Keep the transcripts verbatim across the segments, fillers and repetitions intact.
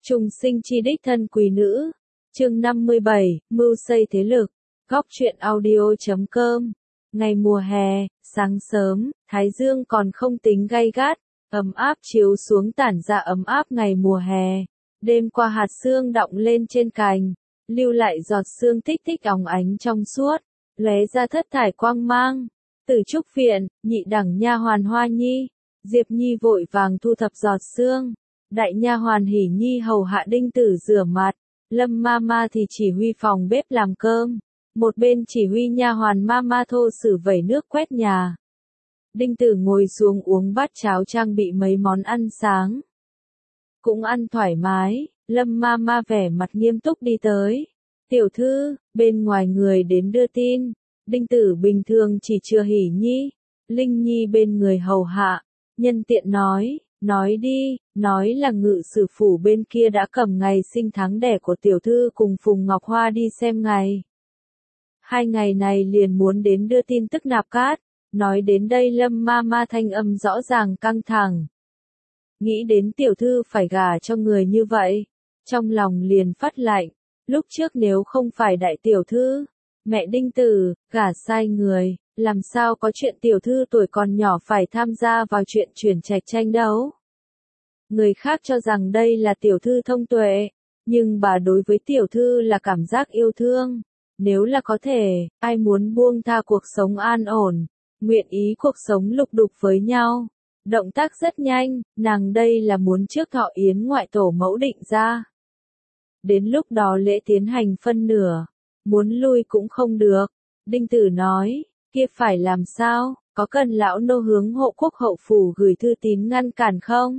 Trùng sinh chi đích thân quý nữ. Chương năm mươi bảy, mưu xây thế lực. Góc truyện audio chấm com. Ngày mùa hè, sáng sớm, thái dương còn không tính gay gắt, ấm áp chiếu xuống tản ra ấm áp ngày mùa hè. Đêm qua hạt sương đọng lên trên cành, lưu lại giọt sương tích tích óng ánh trong suốt, lóe ra thất thải quang mang. Từ trúc viện, nhị đẳng nha hoàn Hoa Nhi, Diệp Nhi vội vàng thu thập giọt sương. Đại nha hoàn Hỉ Nhi hầu hạ Đinh Tử rửa mặt, Lâm Mama thì chỉ huy phòng bếp làm cơm, một bên chỉ huy nha hoàn Mama thô sử vẩy nước quét nhà. Đinh Tử ngồi xuống uống bát cháo trang bị mấy món ăn sáng. Cũng ăn thoải mái, Lâm Mama vẻ mặt nghiêm túc đi tới. Tiểu thư, bên ngoài người đến đưa tin. Đinh Tử bình thường chỉ chừa Hỉ Nhi, Linh Nhi bên người hầu hạ, nhân tiện nói. Nói đi, nói là ngự sử phủ bên kia đã cầm ngày sinh tháng đẻ của tiểu thư cùng Phùng Ngọc Hoa đi xem ngày. Hai ngày này liền muốn đến đưa tin tức nạp cát. Nói đến đây Lâm Mama thanh âm rõ ràng căng thẳng. Nghĩ đến tiểu thư phải gả cho người như vậy, trong lòng liền phát lạnh. Lúc trước nếu không phải đại tiểu thư, mẹ Đinh Tử, gả sai người, làm sao có chuyện tiểu thư tuổi còn nhỏ phải tham gia vào chuyện chuyển trạch tranh đấu. Người khác cho rằng đây là tiểu thư thông tuệ, nhưng bà đối với tiểu thư là cảm giác yêu thương. Nếu là có thể, ai muốn buông tha cuộc sống an ổn, nguyện ý cuộc sống lục đục với nhau. Động tác rất nhanh, nàng đây là muốn trước thọ yến ngoại tổ mẫu định ra. Đến lúc đó lễ tiến hành phân nửa, muốn lui cũng không được. Đinh Tử nói, kia phải làm sao, có cần lão nô hướng hộ quốc hậu phủ gửi thư tín ngăn cản không?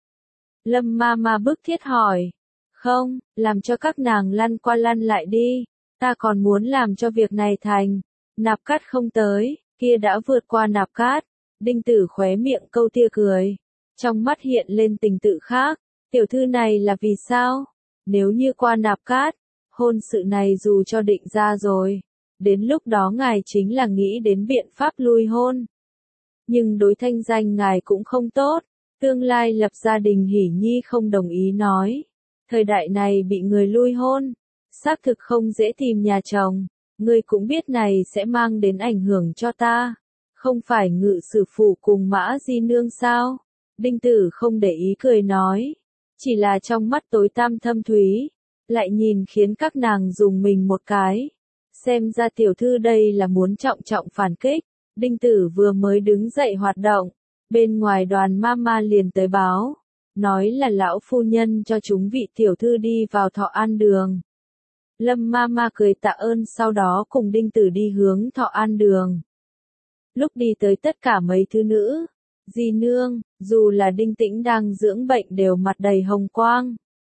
Lâm Mama bức thiết hỏi. Không, làm cho các nàng lăn qua lăn lại đi, ta còn muốn làm cho việc này thành. Nạp cát không tới, kia đã vượt qua nạp cát. Đinh Tử khóe miệng câu tia cười, trong mắt hiện lên tình tự khác. Tiểu thư này là vì sao? Nếu như qua nạp cát, hôn sự này dù cho định ra rồi, đến lúc đó ngài chính là nghĩ đến biện pháp lui hôn. Nhưng đối thanh danh ngài cũng không tốt, tương lai lập gia đình Hỉ Nhi không đồng ý nói. Thời đại này bị người lui hôn, xác thực không dễ tìm nhà chồng, ngươi cũng biết này sẽ mang đến ảnh hưởng cho ta. Không phải ngự sử phủ cùng Mã Di Nương sao? Đinh Tử không để ý cười nói, chỉ là trong mắt tối tăm thâm thúy, lại nhìn khiến các nàng dùng mình một cái. Xem ra tiểu thư đây là muốn trọng trọng phản kích. Đinh Tử vừa mới đứng dậy hoạt động, bên ngoài đoàn Mama liền tới báo, nói là lão phu nhân cho chúng vị tiểu thư đi vào Thọ An Đường. Lâm Mama cười tạ ơn sau đó cùng Đinh Tử đi hướng Thọ An Đường. Lúc đi tới tất cả mấy thứ nữ, Di Nương, dù là Đinh Tĩnh đang dưỡng bệnh đều mặt đầy hồng quang.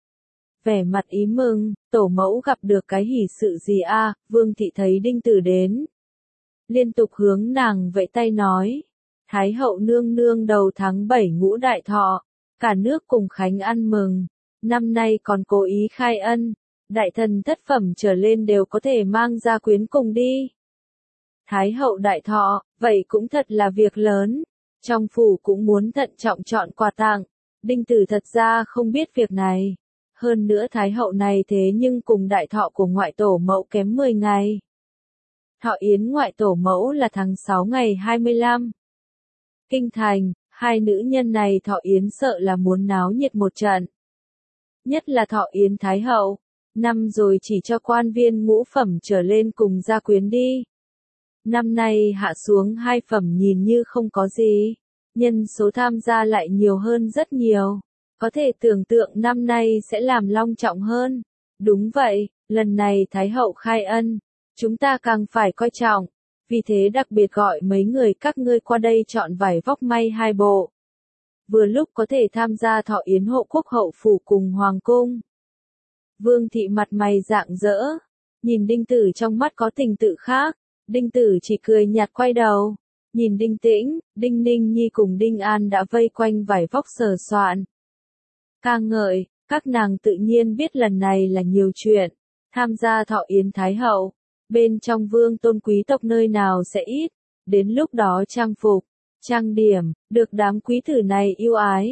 Vẻ mặt ý mừng, tổ mẫu gặp được cái hỷ sự gì a? Vương thị thấy Đinh Tử đến, liên tục hướng nàng vẫy tay nói, Thái hậu nương nương đầu tháng bảy ngũ đại thọ, cả nước cùng khánh ăn mừng, năm nay còn cố ý khai ân, đại thần thất phẩm trở lên đều có thể mang ra quyến cùng đi. Thái hậu đại thọ, vậy cũng thật là việc lớn, trong phủ cũng muốn thận trọng chọn quà tặng. Đinh Tử thật ra không biết việc này, hơn nữa Thái hậu này thế nhưng cùng đại thọ của ngoại tổ mẫu kém mười ngày. Thọ yến ngoại tổ mẫu là tháng sáu ngày hai mươi lăm. Kinh thành, hai nữ nhân này thọ yến sợ là muốn náo nhiệt một trận. Nhất là thọ yến Thái hậu, năm rồi chỉ cho quan viên ngũ phẩm trở lên cùng gia quyến đi. Năm nay hạ xuống hai phẩm nhìn như không có gì, nhân số tham gia lại nhiều hơn rất nhiều. Có thể tưởng tượng năm nay sẽ làm long trọng hơn. Đúng vậy, lần này Thái hậu khai ân, chúng ta càng phải coi trọng, vì thế đặc biệt gọi mấy người các ngươi qua đây chọn vải vóc may hai bộ. Vừa lúc có thể tham gia thọ yến hộ quốc hậu phủ cùng hoàng cung. Vương thị mặt mày rạng rỡ, nhìn Đinh Tử trong mắt có tình tự khác. Đinh Tử chỉ cười nhạt quay đầu, nhìn Đinh Tĩnh, Đinh Ninh Nhi cùng Đinh An đã vây quanh vải vóc sờ soạn. Ca ngợi, các nàng tự nhiên biết lần này là nhiều chuyện, tham gia thọ yến Thái hậu, bên trong vương tôn quý tộc nơi nào sẽ ít, đến lúc đó trang phục, trang điểm, được đám quý tử này yêu ái.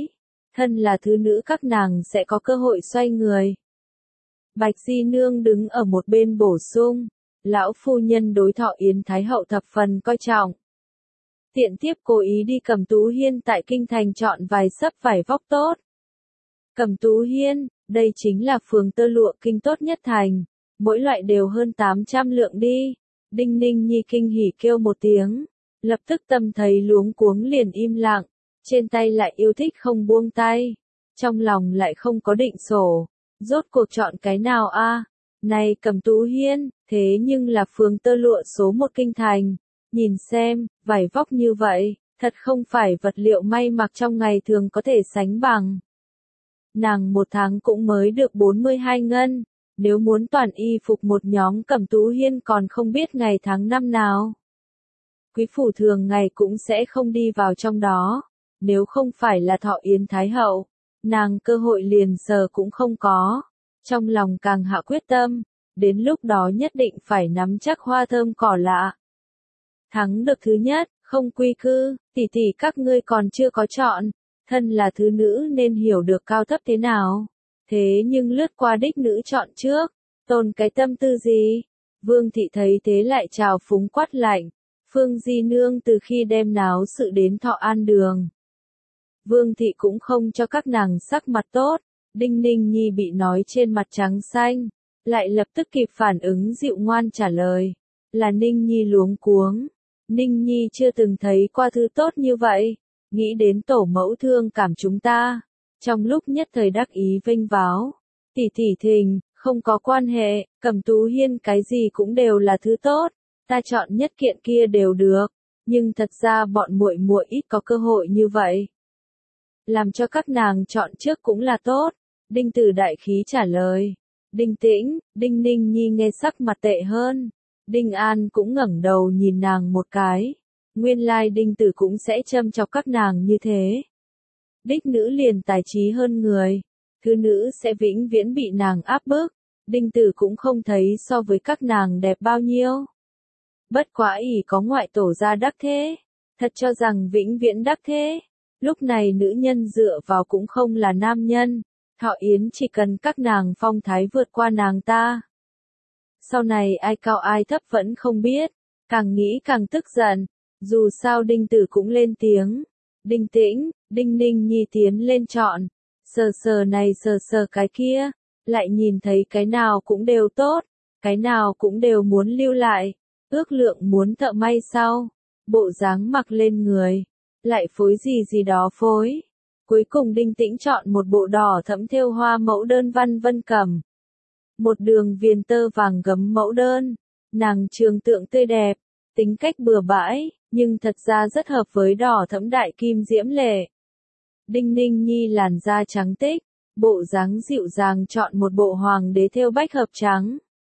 thân là thứ nữ các nàng sẽ có cơ hội xoay người. Bạch Di Nương đứng ở một bên bổ sung, lão phu nhân đối Thọ Yến Thái Hậu thập phần coi trọng. Tiện tiếp cố ý đi Cẩm Tú Hiên tại Kinh Thành chọn vài xấp vải vóc tốt. Cẩm Tú Hiên, đây chính là phường tơ lụa kinh tốt nhất thành, mỗi loại đều hơn tám trăm lượng đi. Đinh Ninh Nhi kinh hỉ kêu một tiếng, lập tức tâm thấy luống cuống liền im lặng, trên tay lại yêu thích không buông tay, trong lòng lại không có định sổ, rốt cuộc chọn cái nào a? À? Này Cẩm Tú Hiên, thế nhưng là phường tơ lụa số một kinh thành, nhìn xem, vải vóc như vậy, thật không phải vật liệu may mặc trong ngày thường có thể sánh bằng. Nàng một tháng cũng mới được bốn mươi hai ngân, nếu muốn toàn y phục một nhóm Cẩm Tú Hiên còn không biết ngày tháng năm nào. Quý phủ thường ngày cũng sẽ không đi vào trong đó, nếu không phải là Thọ Yến Thái Hậu, nàng cơ hội liền sờ cũng không có. Trong lòng càng hạ quyết tâm, đến lúc đó nhất định phải nắm chắc hoa thơm cỏ lạ. Thắng được thứ nhất, không quy cư, tỷ tỷ các ngươi còn chưa có chọn, thân là thứ nữ nên hiểu được cao thấp thế nào. Thế nhưng lướt qua đích nữ chọn trước, tồn cái tâm tư gì? Vương thị thấy thế lại trào phúng quát lạnh, Phương Di Nương từ khi đem náo sự đến Thọ An Đường. Vương thị cũng không cho các nàng sắc mặt tốt, Đinh Ninh Nhi bị nói trên mặt trắng xanh, lại lập tức kịp phản ứng dịu ngoan trả lời, là Ninh Nhi luống cuống. Ninh Nhi chưa từng thấy qua thứ tốt như vậy, nghĩ đến tổ mẫu thương cảm chúng ta, trong lúc nhất thời đắc ý vênh váo, tỷ tỷ thình, không có quan hệ, Cẩm Tú Hiên cái gì cũng đều là thứ tốt, ta chọn nhất kiện kia đều được, nhưng thật ra bọn muội muội ít có cơ hội như vậy. Làm cho các nàng chọn trước cũng là tốt, Đinh Tử đại khí trả lời. Đinh Tĩnh, Đinh Ninh Nhi nghe sắc mặt tệ hơn. Đinh An cũng ngẩng đầu nhìn nàng một cái. Nguyên lai Đinh Tử cũng sẽ châm chọc các nàng như thế. Đích nữ liền tài trí hơn người. Thứ nữ sẽ vĩnh viễn bị nàng áp bức. Đinh Tử cũng không thấy so với các nàng đẹp bao nhiêu. Bất quá ỷ có ngoại tổ gia đắc thế. Thật cho rằng vĩnh viễn đắc thế. Lúc này nữ nhân dựa vào cũng không là nam nhân. Thọ Yến chỉ cần các nàng phong thái vượt qua nàng ta. Sau này ai cao ai thấp vẫn không biết, càng nghĩ càng tức giận, dù sao Đinh Tử cũng lên tiếng. Đinh Tĩnh, Đinh Ninh Nhi tiến lên chọn, sờ sờ này sờ sờ cái kia, lại nhìn thấy cái nào cũng đều tốt, cái nào cũng đều muốn lưu lại, ước lượng muốn thợ may sau, bộ dáng mặc lên người, lại phối gì gì đó phối. Cuối cùng Đinh Tĩnh chọn một bộ đỏ thẫm thêu hoa mẫu đơn văn vân cẩm. Một đường viền tơ vàng gấm mẫu đơn, nàng trường tượng tươi đẹp, tính cách bừa bãi, nhưng thật ra rất hợp với đỏ thẫm đại kim diễm lệ. Đinh Ninh Nhi làn da trắng tích, bộ dáng dịu dàng chọn một bộ hoàng đế thêu bách hợp trắng.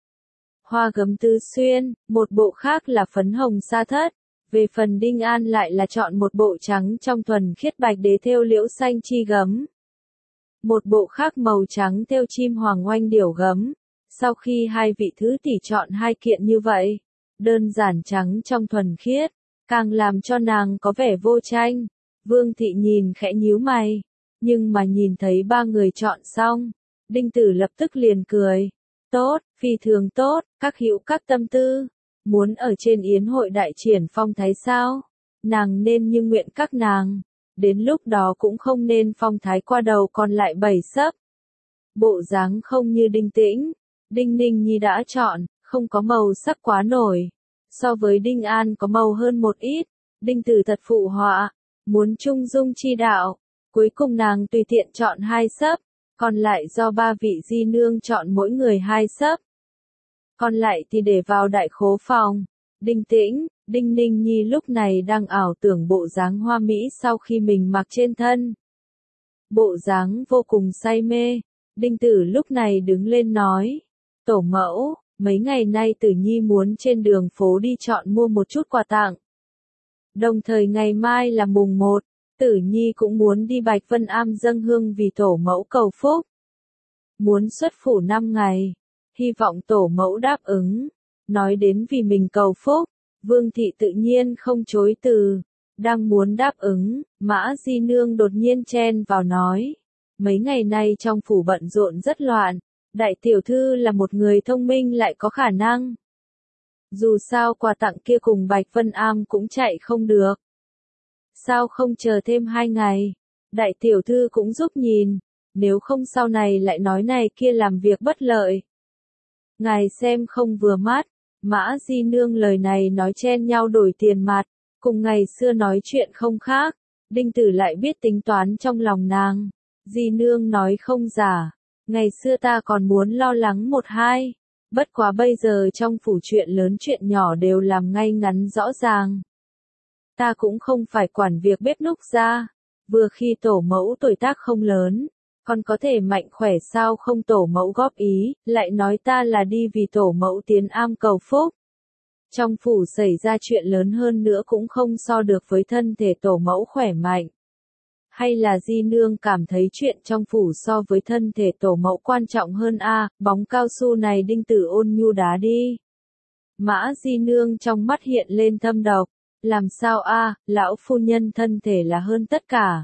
Hoa gấm tứ xuyên, một bộ khác là phấn hồng sa thất. Về phần Đinh An lại là chọn một bộ trắng trong thuần khiết bạch đế thêu liễu xanh chi gấm. Một bộ khác màu trắng thêu chim hoàng oanh điểu gấm. Sau khi hai vị thứ tỷ chọn hai kiện như vậy, đơn giản trắng trong thuần khiết, càng làm cho nàng có vẻ vô tranh. Vương thị nhìn khẽ nhíu mày, nhưng mà nhìn thấy ba người chọn xong, Đinh Tử lập tức liền cười. Tốt, phi thường tốt, các hữu các tâm tư. Muốn ở trên yến hội đại triển phong thái sao? Nàng nên như nguyện các nàng. Đến lúc đó cũng không nên phong thái qua đầu còn lại bảy sấp. Bộ dáng không như Đinh Tĩnh. Đinh Ninh Nhi đã chọn, không có màu sắc quá nổi. So với Đinh An có màu hơn một ít. Đinh Tử thật phụ họa. Muốn trung dung chi đạo. Cuối cùng nàng tùy tiện chọn hai sấp. Còn lại do ba vị di nương chọn mỗi người hai sấp. Còn lại thì để vào đại khố phòng. Đinh Tĩnh, Đinh Ninh Nhi lúc này đang ảo tưởng bộ dáng hoa mỹ sau khi mình mặc trên thân. Bộ dáng vô cùng say mê. Đinh Tử lúc này đứng lên nói. Tổ mẫu, mấy ngày nay Tử Nhi muốn trên đường phố đi chọn mua một chút quà tặng. Đồng thời ngày mai là mùng một, Tử Nhi cũng muốn đi Bạch Vân Am dâng hương vì tổ mẫu cầu phúc. Muốn xuất phủ năm ngày. Hy vọng tổ mẫu đáp ứng. Nói đến vì mình cầu phúc, Vương thị tự nhiên không chối từ. Đang muốn đáp ứng, Mã Di Nương đột nhiên chen vào nói. Mấy ngày nay trong phủ bận rộn rất loạn, đại tiểu thư là một người thông minh lại có khả năng. Dù sao quà tặng kia cùng Bạch Vân Am cũng chạy không được. Sao không chờ thêm hai ngày? Đại tiểu thư cũng giúp nhìn, nếu không sau này lại nói này kia làm việc bất lợi. Ngài xem không vừa mắt, Mã Di Nương lời này nói chen nhau đổi tiền mặt, cùng ngày xưa nói chuyện không khác, Đinh Tử lại biết tính toán trong lòng nàng. Di Nương nói không giả, ngày xưa ta còn muốn lo lắng một hai, bất quá bây giờ trong phủ chuyện lớn chuyện nhỏ đều làm ngay ngắn rõ ràng. Ta cũng không phải quản việc bếp núc ra, vừa khi tổ mẫu tuổi tác không lớn, còn có thể mạnh khỏe sao không tổ mẫu góp ý, lại nói ta là đi vì tổ mẫu tiến am cầu phúc. Trong phủ xảy ra chuyện lớn hơn nữa cũng không so được với thân thể tổ mẫu khỏe mạnh. Hay là Di Nương cảm thấy chuyện trong phủ so với thân thể tổ mẫu quan trọng hơn a? À, bóng cao su này Đinh Tử ôn nhu đá đi. Mã Di Nương trong mắt hiện lên thâm độc, làm sao a? À, lão phu nhân thân thể là hơn tất cả.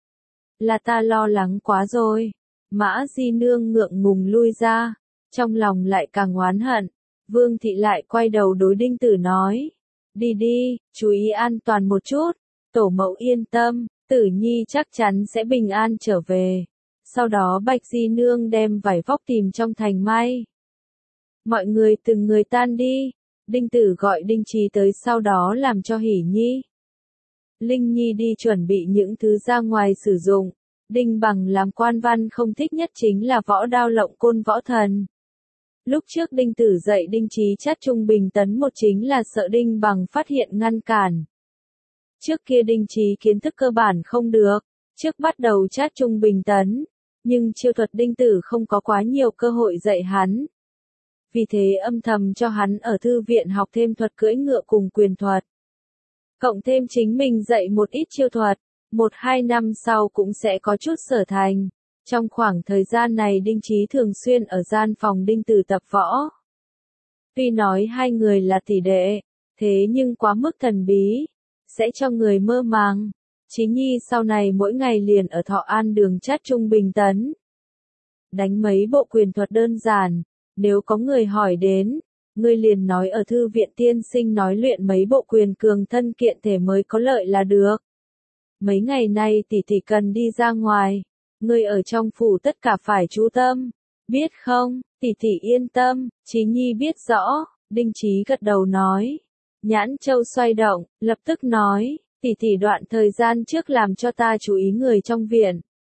Là ta lo lắng quá rồi. Mã Di Nương ngượng ngùng lui ra, trong lòng lại càng oán hận. Vương thị lại quay đầu đối Đinh Tử nói, đi đi, chú ý an toàn một chút, tổ mẫu yên tâm, Tử Nhi chắc chắn sẽ bình an trở về. Sau đó Bạch Di Nương đem vải vóc tìm trong thành may. Mọi người từng người tan đi, Đinh Tử gọi Đinh Trí tới sau đó làm cho Hỉ Nhi. Linh Nhi đi chuẩn bị những thứ ra ngoài sử dụng. Đinh Bằng làm quan văn không thích nhất chính là võ đao lộng côn võ thần. Lúc trước Đinh Tử dạy Đinh Trí chát trung bình tấn một chính là sợ Đinh Bằng phát hiện ngăn cản. Trước kia Đinh Trí kiến thức cơ bản không được, trước bắt đầu chát trung bình tấn, nhưng chiêu thuật Đinh Tử không có quá nhiều cơ hội dạy hắn. Vì thế âm thầm cho hắn ở thư viện học thêm thuật cưỡi ngựa cùng quyền thuật. Cộng thêm chính mình dạy một ít chiêu thuật, một hai năm sau cũng sẽ có chút sở thành. Trong khoảng thời gian này Đinh Trí thường xuyên ở gian phòng Đinh Tử tập võ. Tuy nói hai người là tỷ đệ, thế nhưng quá mức thần bí, sẽ cho người mơ màng. Trí Nhi sau này mỗi ngày liền ở Thọ An đường chát trung bình tấn. Đánh mấy bộ quyền thuật đơn giản, nếu có người hỏi đến, ngươi liền nói ở thư viện tiên sinh nói luyện mấy bộ quyền cường thân kiện thể mới có lợi là được. Mấy ngày nay tỷ tỷ cần đi ra ngoài, ngươi ở trong phủ tất cả phải chú tâm, biết không? Tỷ tỷ yên tâm, Trí Nhi biết rõ. Đinh Trí gật đầu nói. Nhãn châu xoay động, lập tức nói, tỷ tỷ đoạn thời gian trước làm cho ta chú ý người trong viện.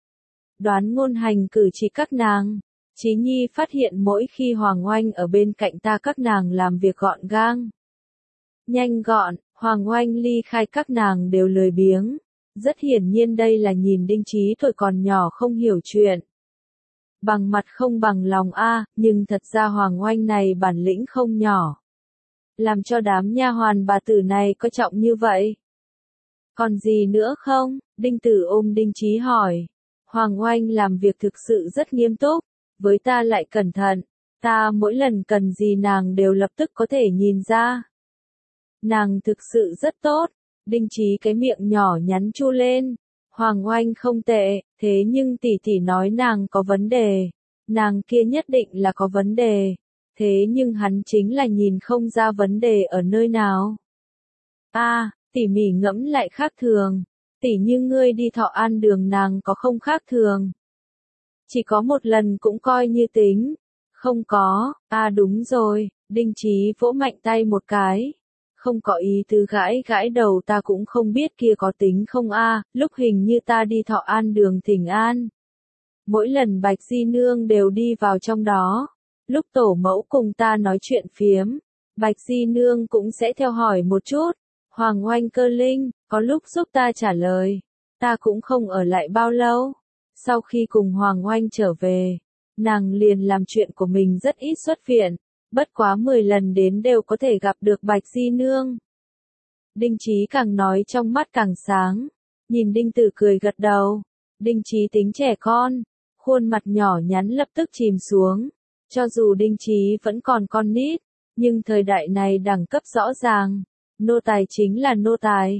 Đoán ngôn hành cử chỉ các nàng. Trí Nhi phát hiện mỗi khi Hoàng Oanh ở bên cạnh ta các nàng làm việc gọn gàng, nhanh gọn, Hoàng Oanh ly khai các nàng đều lười biếng. Rất hiển nhiên đây là nhìn Đinh Trí tuổi còn nhỏ không hiểu chuyện. Bằng mặt không bằng lòng a, nhưng thật ra Hoàng Oanh này bản lĩnh không nhỏ. Làm cho đám nha hoàn bà tử này có trọng như vậy. Còn gì nữa không? Đinh Tử ôm Đinh Trí hỏi. Hoàng Oanh làm việc thực sự rất nghiêm túc, với ta lại cẩn thận, ta mỗi lần cần gì nàng đều lập tức có thể nhìn ra. Nàng thực sự rất tốt. Đinh Trí cái miệng nhỏ nhắn chu lên. Hoàng Oanh không tệ, thế nhưng tỷ tỷ nói nàng có vấn đề. Nàng kia nhất định là có vấn đề. Thế nhưng hắn chính là nhìn không ra vấn đề ở nơi nào. A, à, tỉ mỉ ngẫm lại khác thường. Tỷ như ngươi đi Thọ An đường nàng có không khác thường. Chỉ có một lần cũng coi như tính. Không có, à đúng rồi, Đinh Trí vỗ mạnh tay một cái. Không có ý tứ gãi gãi đầu ta cũng không biết kia có tính không a, à, lúc hình như ta đi Thọ An đường Thỉnh An. Mỗi lần Bạch Di Nương đều đi vào trong đó. Lúc tổ mẫu cùng ta nói chuyện phiếm, Bạch Di Nương cũng sẽ theo hỏi một chút. Hoàng Oanh cơ linh, có lúc giúp ta trả lời. Ta cũng không ở lại bao lâu. Sau khi cùng Hoàng Oanh trở về, nàng liền làm chuyện của mình rất ít xuất viện. Bất quá mười lần đến đều có thể gặp được Bạch Di Nương. Đinh Trí càng nói trong mắt càng sáng. Nhìn Đinh Tử cười gật đầu. Đinh Trí tính trẻ con. Khuôn mặt nhỏ nhắn lập tức chìm xuống. Cho dù Đinh Trí vẫn còn con nít. Nhưng thời đại này đẳng cấp rõ ràng. Nô tài chính là nô tài.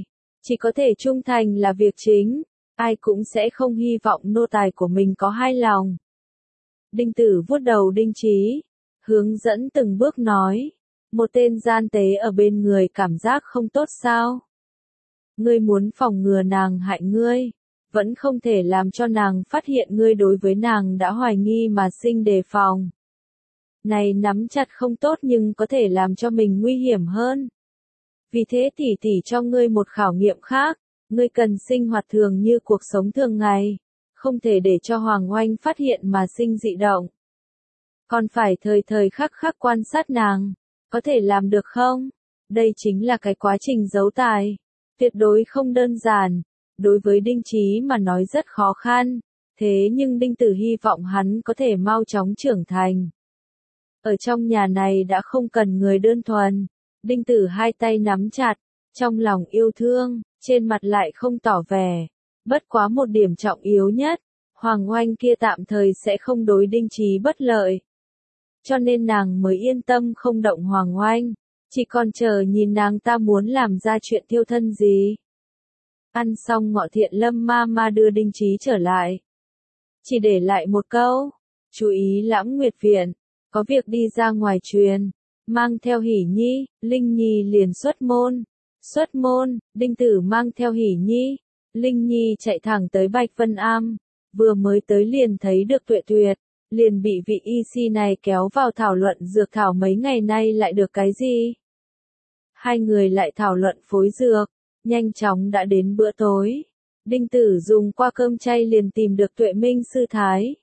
Chỉ có thể trung thành là việc chính, ai cũng sẽ không hy vọng nô tài của mình có hai lòng. Đinh Tử vuốt đầu Đinh Trí, hướng dẫn từng bước nói, một tên gian tế ở bên người cảm giác không tốt sao? Ngươi muốn phòng ngừa nàng hại ngươi, vẫn không thể làm cho nàng phát hiện ngươi đối với nàng đã hoài nghi mà sinh đề phòng. Này nắm chặt không tốt nhưng có thể làm cho mình nguy hiểm hơn. Vì thế tỉ tỉ cho ngươi một khảo nghiệm khác, ngươi cần sinh hoạt thường như cuộc sống thường ngày, không thể để cho Hoàng Oanh phát hiện mà sinh dị động. Còn phải thời thời khắc khắc quan sát nàng, có thể làm được không? Đây chính là cái quá trình giấu tài, tuyệt đối không đơn giản, đối với Đinh Trí mà nói rất khó khăn, thế nhưng Đinh Tử hy vọng hắn có thể mau chóng trưởng thành. Ở trong nhà này đã không cần người đơn thuần, Đinh Tử hai tay nắm chặt, trong lòng yêu thương, trên mặt lại không tỏ vẻ. Bất quá một điểm trọng yếu nhất, Hoàng Oanh kia tạm thời sẽ không đối Đinh Trí bất lợi. Cho nên nàng mới yên tâm không động Hoàng Oanh, chỉ còn chờ nhìn nàng ta muốn làm ra chuyện thiêu thân gì. Ăn xong ngọ thiện Lâm ma ma đưa Đinh Trí trở lại. Chỉ để lại một câu, chú ý Lãm Nguyệt Viện, có việc đi ra ngoài truyền, mang theo Hỷ Nhi, Linh Nhi liền xuất môn. Xuất môn, Đinh Tử mang theo Hỷ Nhi, Linh Nhi chạy thẳng tới Bạch Vân Am, vừa mới tới liền thấy được Tuệ Tuyệt, liền bị vị y si này kéo vào thảo luận dược thảo mấy ngày nay lại được cái gì. Hai người lại thảo luận phối dược, nhanh chóng đã đến bữa tối. Đinh Tử dùng qua cơm chay liền tìm được Tuệ Minh sư thái.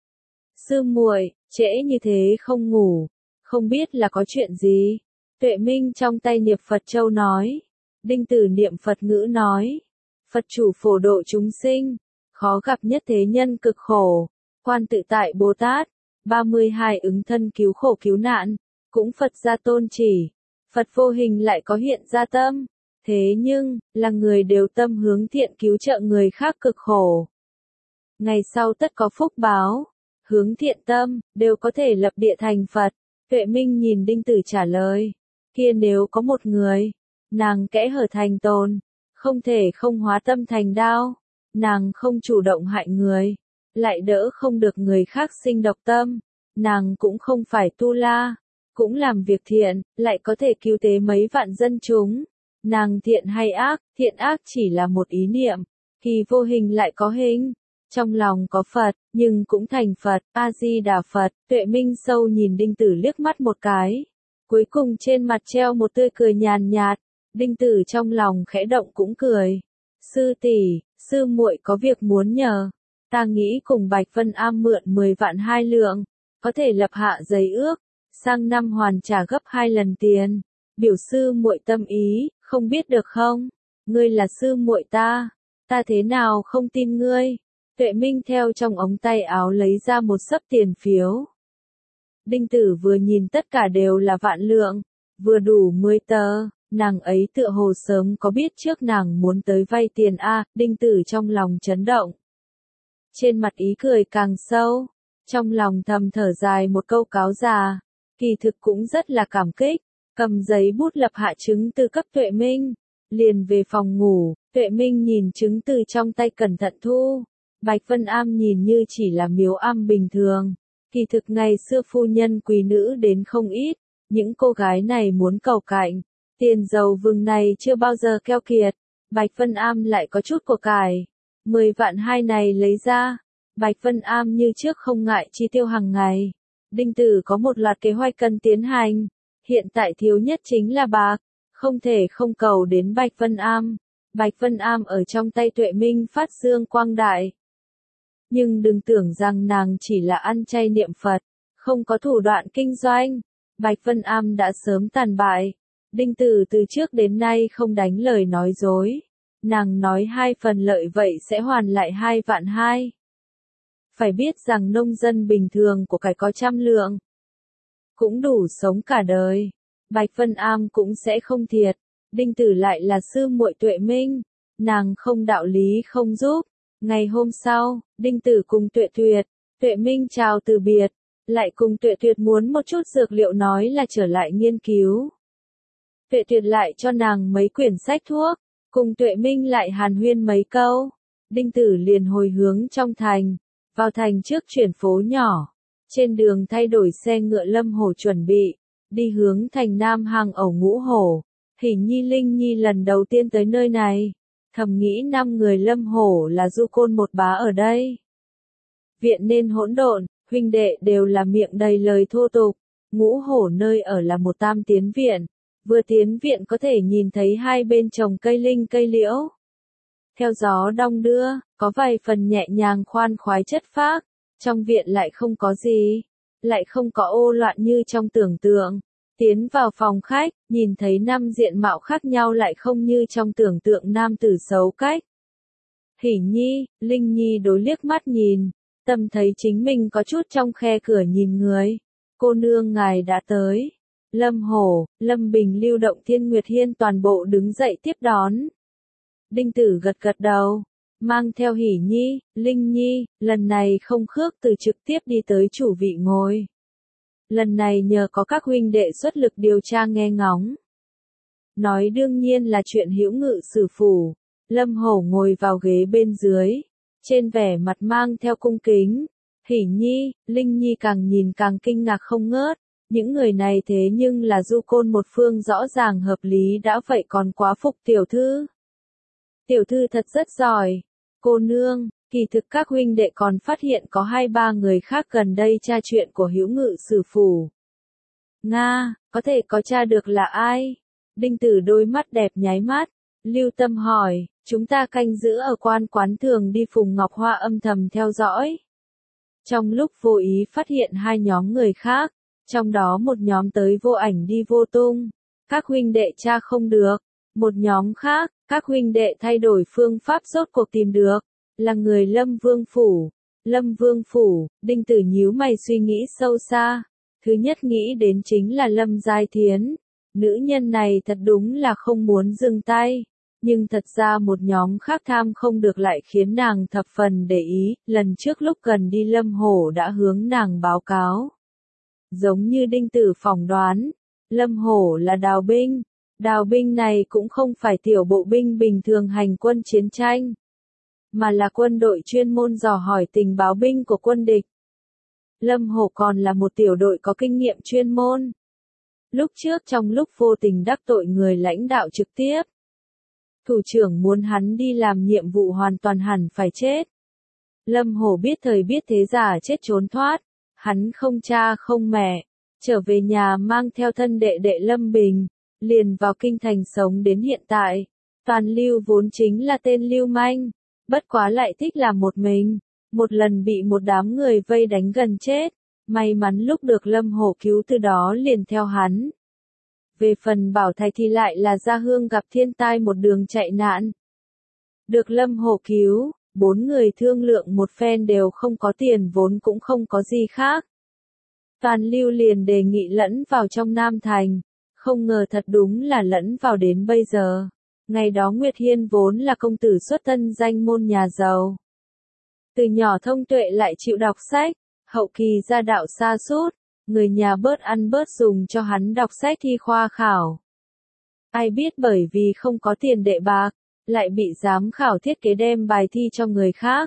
Sư muội, trễ như thế không ngủ, không biết là có chuyện gì. Tuệ Minh trong tay niệm Phật châu nói. Đinh Tử niệm Phật ngữ nói. Phật chủ phổ độ chúng sinh, khó gặp nhất thế nhân cực khổ. Quan tự tại Bồ Tát, ba mươi hai ứng thân cứu khổ cứu nạn, cũng Phật gia tôn chỉ. Phật vô hình lại có hiện ra tâm. Thế nhưng, là người đều tâm hướng thiện cứu trợ người khác cực khổ. Ngày sau tất có phúc báo, hướng thiện tâm, đều có thể lập địa thành Phật. Tuệ Minh nhìn Đinh Tử trả lời, kia nếu có một người, nàng kẽ hở thành tồn, không thể không hóa tâm thành đao, nàng không chủ động hại người, lại đỡ không được người khác sinh độc tâm, nàng cũng không phải tu la, cũng làm việc thiện, lại có thể cứu tế mấy vạn dân chúng. Nàng thiện hay ác, thiện ác chỉ là một ý niệm, kỳ vô hình lại có hình. Trong lòng có Phật, nhưng cũng thành Phật, A-di-đà Phật. Tuệ Minh sâu nhìn Đinh Tử liếc mắt một cái. Cuối cùng trên mặt treo một tươi cười nhàn nhạt. Đinh Tử trong lòng khẽ động cũng cười. Sư tỷ, sư muội có việc muốn nhờ. Ta nghĩ cùng Bạch Vân Am mượn mười vạn hai lượng, có thể lập hạ giấy ước, sang năm hoàn trả gấp hai lần tiền. Biểu sư muội tâm ý, không biết được không? Ngươi là sư muội ta, ta thế nào không tin ngươi? Tuệ Minh theo trong ống tay áo lấy ra một xấp tiền phiếu. Đinh Tử vừa nhìn tất cả đều là vạn lượng, vừa đủ mười tờ, nàng ấy tựa hồ sớm có biết trước nàng muốn tới vay tiền a, Đinh Tử trong lòng chấn động. Trên mặt ý cười càng sâu, trong lòng thầm thở dài một câu cáo già, kỳ thực cũng rất là cảm kích, cầm giấy bút lập hạ chứng từ cấp Tuệ Minh, liền về phòng ngủ, Tuệ Minh nhìn chứng từ trong tay cẩn thận thu. Bạch Vân Am nhìn như chỉ là miếu am bình thường, kỳ thực ngày xưa phu nhân quý nữ đến không ít, những cô gái này muốn cầu cạnh, tiền giàu vừng này chưa bao giờ keo kiệt, Bạch Vân Am lại có chút của cải, mười vạn hai này lấy ra, Bạch Vân Am như trước không ngại chi tiêu hàng ngày, Đinh Tử có một loạt kế hoạch cần tiến hành, hiện tại thiếu nhất chính là bạc, không thể không cầu đến Bạch Vân Am, Bạch Vân Am ở trong tay Tuệ Minh phát dương quang đại. Nhưng đừng tưởng rằng nàng chỉ là ăn chay niệm Phật, không có thủ đoạn kinh doanh. Bạch Vân Am đã sớm tàn bại. Đinh Tử từ trước đến nay không đánh lời nói dối. Nàng nói hai phần lợi vậy sẽ hoàn lại hai vạn hai. Phải biết rằng nông dân bình thường của cải có trăm lượng. Cũng đủ sống cả đời. Bạch Vân Am cũng sẽ không thiệt. Đinh Tử lại là sư muội Tuệ Minh. Nàng không đạo lý không giúp. Ngày hôm sau, Đinh Tử cùng Tuệ Tuyệt, Tuệ Minh chào từ biệt, lại cùng Tuệ Tuyệt muốn một chút dược liệu nói là trở lại nghiên cứu. Tuệ Tuyệt lại cho nàng mấy quyển sách thuốc, Cùng Tuệ Minh lại hàn huyên mấy câu, Đinh Tử liền hồi hướng trong thành, vào thành trước chuyển phố nhỏ, trên đường thay đổi xe ngựa Lâm Hổ chuẩn bị, đi hướng thành Nam hàng ẩu Ngũ Hổ. Hỉ Nhi Linh Nhi lần đầu tiên tới nơi này, thầm nghĩ năm người Lâm Hổ là du côn một bá ở đây. Viện nên hỗn độn, huynh đệ đều là miệng đầy lời thô tục, Ngũ Hổ nơi ở là một tam tiến viện, vừa tiến viện có thể nhìn thấy hai bên trồng cây linh cây liễu. Theo gió đong đưa, có vài phần nhẹ nhàng khoan khoái chất phác, trong viện lại không có gì, lại không có ô loạn như trong tưởng tượng. Tiến vào phòng khách, nhìn thấy năm diện mạo khác nhau lại không như trong tưởng tượng nam tử xấu cách. Hỉ Nhi, Linh Nhi đối liếc mắt nhìn, tâm thấy chính mình có chút trong khe cửa nhìn người. Cô nương ngài đã tới. Lâm Hổ, Lâm Bình Lưu Động Thiên Nguyệt Hiên toàn bộ đứng dậy tiếp đón. Đinh Tử gật gật đầu, mang theo Hỉ Nhi, Linh Nhi, lần này không khước từ trực tiếp đi tới chủ vị ngồi. Lần này nhờ có các huynh đệ xuất lực điều tra nghe ngóng. Nói đương nhiên là chuyện hữu ngự sử phủ, Lâm Hổ ngồi vào ghế bên dưới, trên vẻ mặt mang theo cung kính. Hỉ Nhi, Linh Nhi càng nhìn càng kinh ngạc không ngớt, những người này thế nhưng là du côn một phương rõ ràng hợp lý đã vậy còn quá phục tiểu thư. Tiểu thư thật rất giỏi, cô nương, kỳ thực các huynh đệ còn phát hiện có hai ba người khác gần đây tra chuyện của hữu ngự sử phủ. Nga, có thể có tra được là ai? Đinh Tử đôi mắt đẹp nháy mắt, lưu tâm hỏi, chúng ta canh giữ ở quan quán thường đi Phùng Ngọc Hoa âm thầm theo dõi. Trong lúc vô ý phát hiện hai nhóm người khác, trong đó một nhóm tới vô ảnh đi vô tung, các huynh đệ tra không được, một nhóm khác, các huynh đệ thay đổi phương pháp rốt cuộc tìm được, là người Lâm Vương Phủ. Lâm Vương Phủ, Đinh Tử nhíu mày suy nghĩ sâu xa, thứ nhất nghĩ đến chính là Lâm Giai Thiến, nữ nhân này thật đúng là không muốn dừng tay. Nhưng thật ra một nhóm khác tham không được lại khiến nàng thập phần để ý, lần trước lúc gần đi Lâm Hổ đã hướng nàng báo cáo. Giống như Đinh Tử phỏng đoán, Lâm Hổ là đào binh, đào binh này cũng không phải tiểu bộ binh bình thường hành quân chiến tranh, mà là quân đội chuyên môn dò hỏi tình báo binh của quân địch. Lâm Hổ còn là một tiểu đội có kinh nghiệm chuyên môn. Lúc trước trong lúc vô tình đắc tội người lãnh đạo trực tiếp, thủ trưởng muốn hắn đi làm nhiệm vụ hoàn toàn hẳn phải chết. Lâm Hổ biết thời biết thế giả chết trốn thoát, hắn không cha không mẹ, trở về nhà mang theo thân đệ đệ Lâm Bình, liền vào kinh thành sống đến hiện tại. Toàn Lưu vốn chính là tên lưu manh, bất quá lại thích làm một mình, một lần bị một đám người vây đánh gần chết, may mắn lúc được Lâm Hổ cứu từ đó liền theo hắn. Về phần Bảo Thạch thì lại là gia hương gặp thiên tai một đường chạy nạn. Được Lâm Hổ cứu, bốn người thương lượng một phen đều không có tiền vốn cũng không có gì khác. Toàn Lưu liền đề nghị lẫn vào trong Nam Thành, không ngờ thật đúng là lẫn vào đến bây giờ. Ngày đó Nguyệt Hiên vốn là công tử xuất thân danh môn nhà giàu. Từ nhỏ thông tuệ lại chịu đọc sách, hậu kỳ gia đạo sa sút. Người nhà bớt ăn bớt dùng cho hắn đọc sách thi khoa khảo. Ai biết bởi vì không có tiền đệ bạc, lại bị giám khảo thiết kế đem bài thi cho người khác.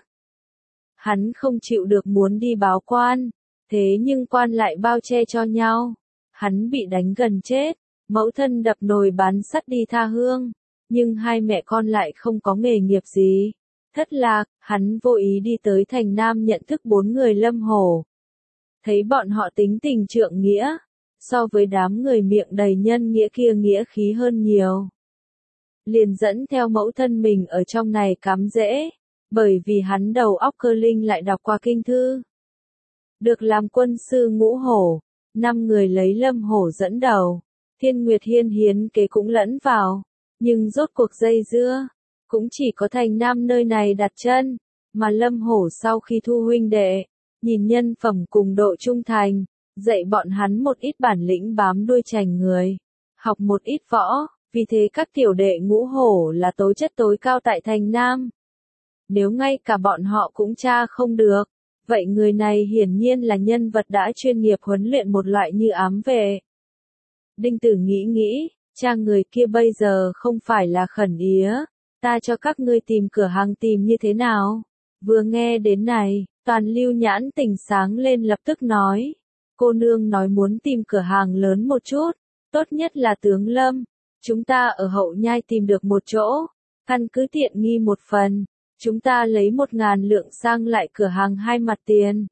Hắn không chịu được muốn đi báo quan, thế nhưng quan lại bao che cho nhau. Hắn bị đánh gần chết, mẫu thân đập nồi bán sắt đi tha hương, nhưng hai mẹ con lại không có nghề nghiệp gì. Thất lạc, hắn vô ý đi tới thành Nam nhận thức bốn người Lâm Hổ. Thấy bọn họ tính tình trượng nghĩa, so với đám người miệng đầy nhân nghĩa kia nghĩa khí hơn nhiều. Liền dẫn theo mẫu thân mình ở trong này cắm rễ, bởi vì hắn đầu óc cơ linh lại đọc qua kinh thư. Được làm quân sư Ngũ Hổ, năm người lấy Lâm Hổ dẫn đầu, Thiên Nguyệt Hiên hiến kế cũng lẫn vào, nhưng rốt cuộc dây dưa, cũng chỉ có thành Nam nơi này đặt chân, mà Lâm Hổ sau khi thu huynh đệ, nhìn nhân phẩm cùng độ trung thành, dạy bọn hắn một ít bản lĩnh bám đuôi chành người, học một ít võ, vì thế các tiểu đệ Ngũ Hổ là tố chất tối cao tại thành Nam. Nếu ngay cả bọn họ cũng tra không được, vậy người này hiển nhiên là nhân vật đã chuyên nghiệp huấn luyện một loại như ám vệ. Đinh Tử nghĩ nghĩ, cha người kia bây giờ không phải là Khẩn Yến, Ta cho các ngươi tìm cửa hàng tìm như thế nào? Vừa nghe đến này, toàn Lưu Nhãn tỉnh sáng lên lập tức nói. Cô nương nói muốn tìm cửa hàng lớn một chút, tốt nhất là Tướng Lâm. Chúng ta ở Hậu Nhai tìm được một chỗ, căn cứ tiện nghi một phần, chúng ta lấy một ngàn lượng sang lại cửa hàng hai mặt tiền.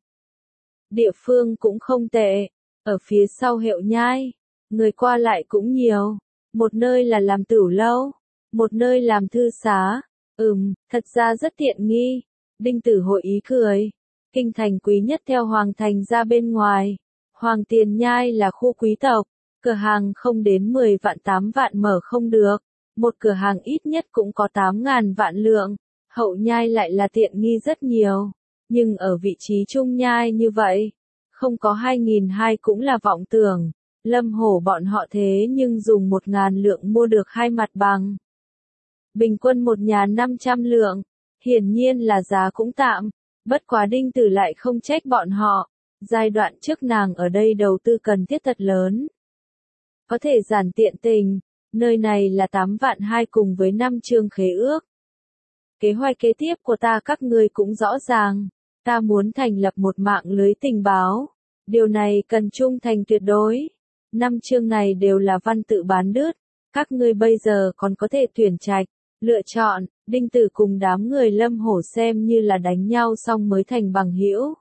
Địa phương cũng không tệ, ở phía sau Hậu Nhai, người qua lại cũng nhiều, một nơi là làm tửu lâu, một nơi làm thư xá, ừm, thật ra rất tiện nghi. Đinh Tử hội ý cười, kinh thành quý nhất theo Hoàng thành ra bên ngoài, Hoàng Tiền Nhai là khu quý tộc, cửa hàng không đến mười vạn tám vạn mở không được, một cửa hàng ít nhất cũng có tám ngàn vạn lượng, Hậu Nhai lại là tiện nghi rất nhiều, nhưng ở vị trí trung nhai như vậy, không có hai nghìn hai cũng là vọng tưởng, Lâm Hổ bọn họ thế nhưng dùng một ngàn lượng mua được hai mặt bằng. Bình quân một nhà năm trăm lượng, hiển nhiên là giá cũng tạm, bất quá Đinh Tử lại không trách bọn họ, giai đoạn trước nàng ở đây đầu tư cần thiết thật lớn. Có thể giản tiện tình, nơi này là tám vạn hai cùng với năm chương khế ước. Kế hoạch kế tiếp của ta các ngươi cũng rõ ràng, ta muốn thành lập một mạng lưới tình báo, điều này cần trung thành tuyệt đối. Năm chương này đều là văn tự bán đứt, các ngươi bây giờ còn có thể tuyển trạch, lựa chọn. Đinh Tử cùng đám người Lâm Hổ xem như là đánh nhau xong mới thành bằng hữu.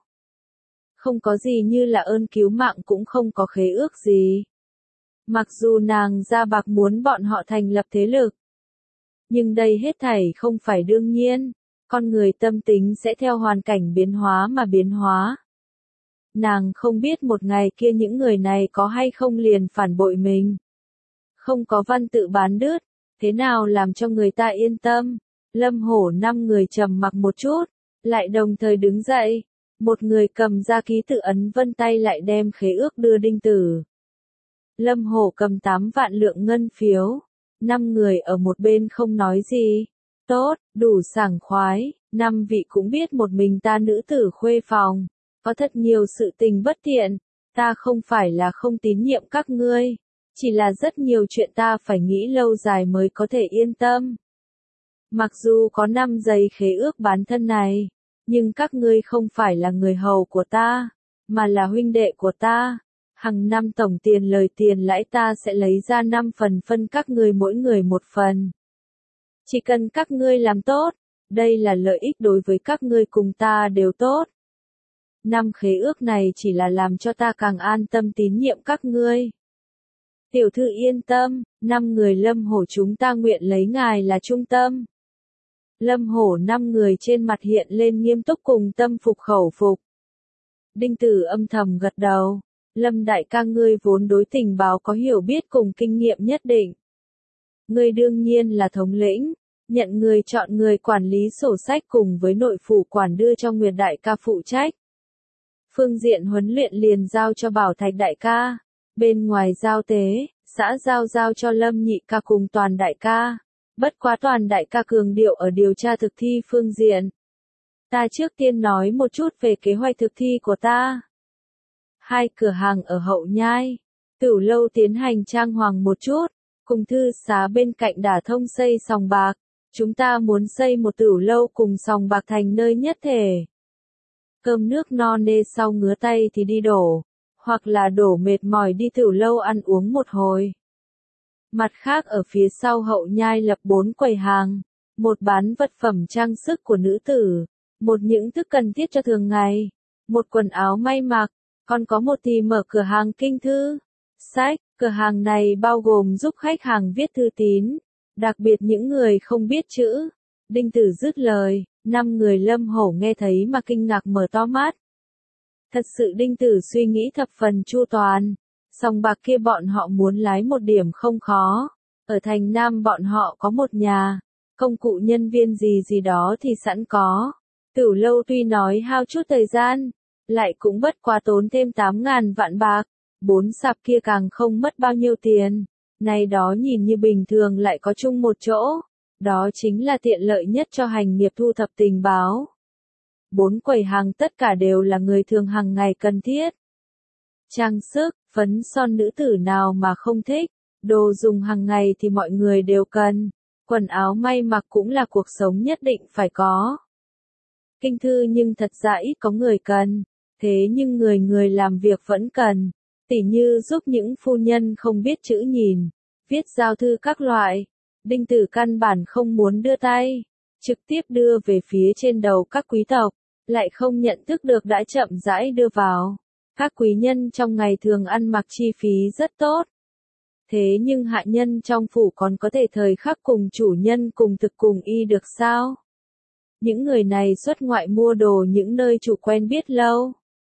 Không có gì như là ơn cứu mạng cũng không có khế ước gì. Mặc dù nàng ra bạc muốn bọn họ thành lập thế lực, nhưng đây hết thảy không phải đương nhiên, con người tâm tính sẽ theo hoàn cảnh biến hóa mà biến hóa. Nàng không biết một ngày kia những người này có hay không liền phản bội mình. Không có văn tự bán đứt, thế nào làm cho người ta yên tâm. Lâm Hổ năm người trầm mặc một chút, lại đồng thời đứng dậy, một người cầm ra ký tự ấn vân tay lại đem khế ước đưa Đinh Tử. Lâm Hổ cầm tám vạn lượng ngân phiếu, năm người ở một bên không nói gì. Tốt, đủ sảng khoái, năm vị cũng biết một mình ta nữ tử khuê phòng, có thật nhiều sự tình bất tiện, ta không phải là không tín nhiệm các ngươi, chỉ là rất nhiều chuyện ta phải nghĩ lâu dài mới có thể yên tâm. Mặc dù có năm giấy khế ước bán thân này, nhưng các ngươi không phải là người hầu của ta, mà là huynh đệ của ta. Hàng năm tổng tiền lời tiền lãi ta sẽ lấy ra năm phần phân các ngươi mỗi người một phần. Chỉ cần các ngươi làm tốt, đây là lợi ích đối với các ngươi cùng ta đều tốt. Năm khế ước này chỉ là làm cho ta càng an tâm tín nhiệm các ngươi. Tiểu thư yên tâm, năm người Lâm Hổ chúng ta nguyện lấy ngài là trung tâm. Lâm Hổ năm người trên mặt hiện lên nghiêm túc cùng tâm phục khẩu phục. Đinh Tử âm thầm gật đầu. Lâm đại ca ngươi vốn đối tình báo có hiểu biết cùng kinh nghiệm nhất định. Ngươi đương nhiên là thống lĩnh, nhận người chọn người quản lý sổ sách cùng với nội phủ quản đưa cho Nguyệt đại ca phụ trách. Phương diện huấn luyện liền giao cho Bảo Thạch đại ca, bên ngoài giao tế, xã giao giao cho Lâm nhị ca cùng Toàn đại ca. Bất quá Toàn đại ca cường điệu ở điều tra thực thi phương diện. Ta trước tiên nói một chút về kế hoạch thực thi của ta. Hai cửa hàng ở Hậu Nhai, Tửu lâu tiến hành trang hoàng một chút, cùng thư xá bên cạnh đả thông xây sòng bạc. Chúng ta muốn xây một tửu lâu cùng sòng bạc thành nơi nhất thể. Cơm nước no nê sau ngứa tay thì đi đổ, hoặc là đổ mệt mỏi đi tửu lâu ăn uống một hồi. Mặt khác ở phía sau Hậu Nhai lập bốn quầy hàng, một bán vật phẩm trang sức của nữ tử, một những thức cần thiết cho thường ngày, một quần áo may mặc, còn có một thì mở cửa hàng kinh thư, sách. Cửa hàng này bao gồm giúp khách hàng viết thư tín, đặc biệt những người không biết chữ. Đinh Tử dứt lời, năm người Lâm Hổ nghe thấy mà kinh ngạc mở to mắt. Thật sự Đinh Tử suy nghĩ thập phần chu toàn, sòng bạc kia bọn họ muốn lái một điểm không khó. Ở thành Nam bọn họ có một nhà, công cụ nhân viên gì gì đó thì sẵn có. Tửu lâu tuy nói hao chút thời gian, lại cũng bất quá tốn thêm tám ngàn vạn bạc. Bốn sạp kia càng không mất bao nhiêu tiền, này đó nhìn như bình thường lại có chung một chỗ, đó chính là tiện lợi nhất cho hành nghiệp thu thập tình báo. Bốn quầy hàng tất cả đều là người thường hàng ngày cần thiết. Trang sức, phấn son nữ tử nào mà không thích, đồ dùng hàng ngày thì mọi người đều cần. quần áo may mặc cũng là cuộc sống nhất định phải có. Kinh thư nhưng thật ra ít có người cần, thế nhưng người người làm việc vẫn cần, tỉ như giúp những phu nhân không biết chữ nhìn, viết giao thư các loại. Đinh Tử căn bản không muốn đưa tay, trực tiếp đưa về phía trên đầu các quý tộc, lại không nhận thức được đã chậm rãi đưa vào. Các quý nhân trong ngày thường ăn mặc chi phí rất tốt. Thế nhưng hạ nhân trong phủ còn có thể thời khắc cùng chủ nhân cùng thực cùng y được sao? Những người này xuất ngoại mua đồ những nơi chủ quen biết lâu.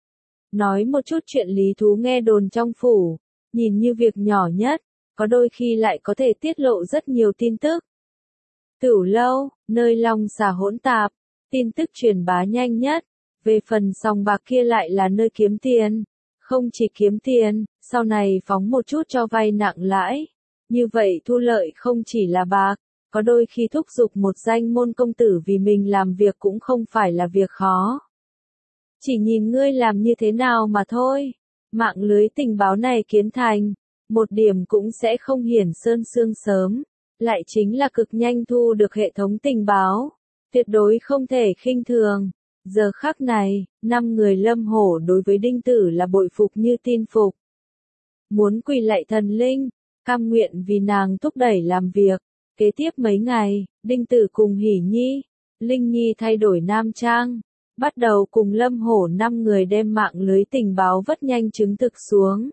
Nói một chút chuyện lý thú nghe đồn trong phủ, nhìn như việc nhỏ nhất, có đôi khi lại có thể tiết lộ rất nhiều tin tức. Tửu lâu, nơi long xà hỗn tạp, tin tức truyền bá nhanh nhất, về phần sòng bạc kia lại là nơi kiếm tiền, không chỉ kiếm tiền, sau này phóng một chút cho vay nặng lãi, như vậy thu lợi không chỉ là bạc, có đôi khi thúc giục một danh môn công tử vì mình làm việc cũng không phải là việc khó. Chỉ nhìn ngươi làm như thế nào mà thôi, mạng lưới tình báo này kiến thành, một điểm cũng sẽ không hiển sơn sương sớm, lại chính là cực nhanh thu được hệ thống tình báo, tuyệt đối không thể khinh thường. Giờ khắc này, năm người Lâm Hổ đối với Đinh Tử là bội phục như tin phục. Muốn quỳ lạy thần linh, cam nguyện vì nàng thúc đẩy làm việc. Kế tiếp mấy ngày, Đinh Tử cùng Hỷ Nhi, Linh Nhi thay đổi nam trang, bắt đầu cùng Lâm Hổ năm người đem mạng lưới tình báo vất nhanh chứng thực xuống.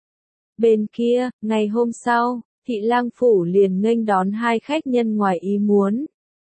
Bên kia, ngày hôm sau, Thị Lang phủ liền nghênh đón hai khách nhân ngoài ý muốn.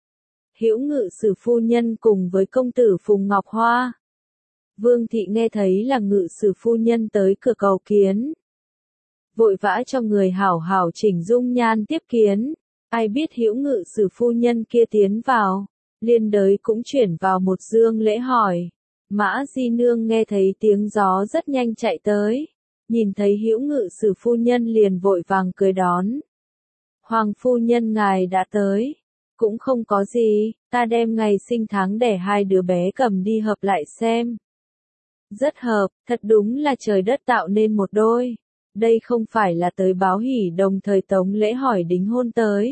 Hữu Ngự Sử phu nhân cùng với công tử Phùng Ngọc Hoa. Vương thị nghe thấy là Ngự Sử phu nhân tới cửa cầu kiến, vội vã cho người hảo hảo chỉnh dung nhan tiếp kiến. Ai biết Hữu Ngự Sử phu nhân kia tiến vào, liên đới cũng chuyển vào một dương lễ hỏi. Mã Di Nương nghe thấy tiếng gió rất nhanh chạy tới, nhìn thấy Hữu Ngự Sử phu nhân liền vội vàng cười đón. Hoàng phu nhân ngài đã tới, cũng không có gì, ta đem ngày sinh tháng đẻ hai đứa bé cầm đi hợp lại xem. Rất hợp, thật đúng là trời đất tạo nên một đôi. Đây không phải là tới báo hỉ đồng thời tống lễ hỏi đính hôn tới.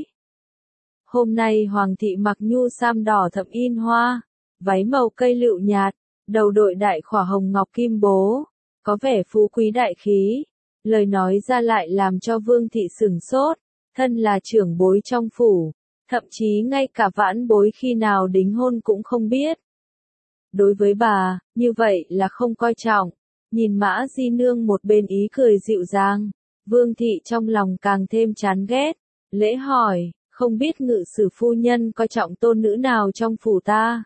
Hôm nay Hoàng thị mặc nhu sam đỏ thẫm in hoa, váy màu cây lựu nhạt, đầu đội đại khỏa hồng ngọc kim bố, có vẻ phú quý đại khí. Lời nói ra lại làm cho Vương thị sửng sốt, thân là trưởng bối trong phủ, thậm chí ngay cả vãn bối khi nào đính hôn cũng không biết. Đối với bà, như vậy là không coi trọng. Nhìn Mã Di Nương một bên ý cười dịu dàng, Vương thị trong lòng càng thêm chán ghét. Lễ hỏi, không biết Ngự Sử phu nhân coi trọng tôn nữ nào trong phủ ta?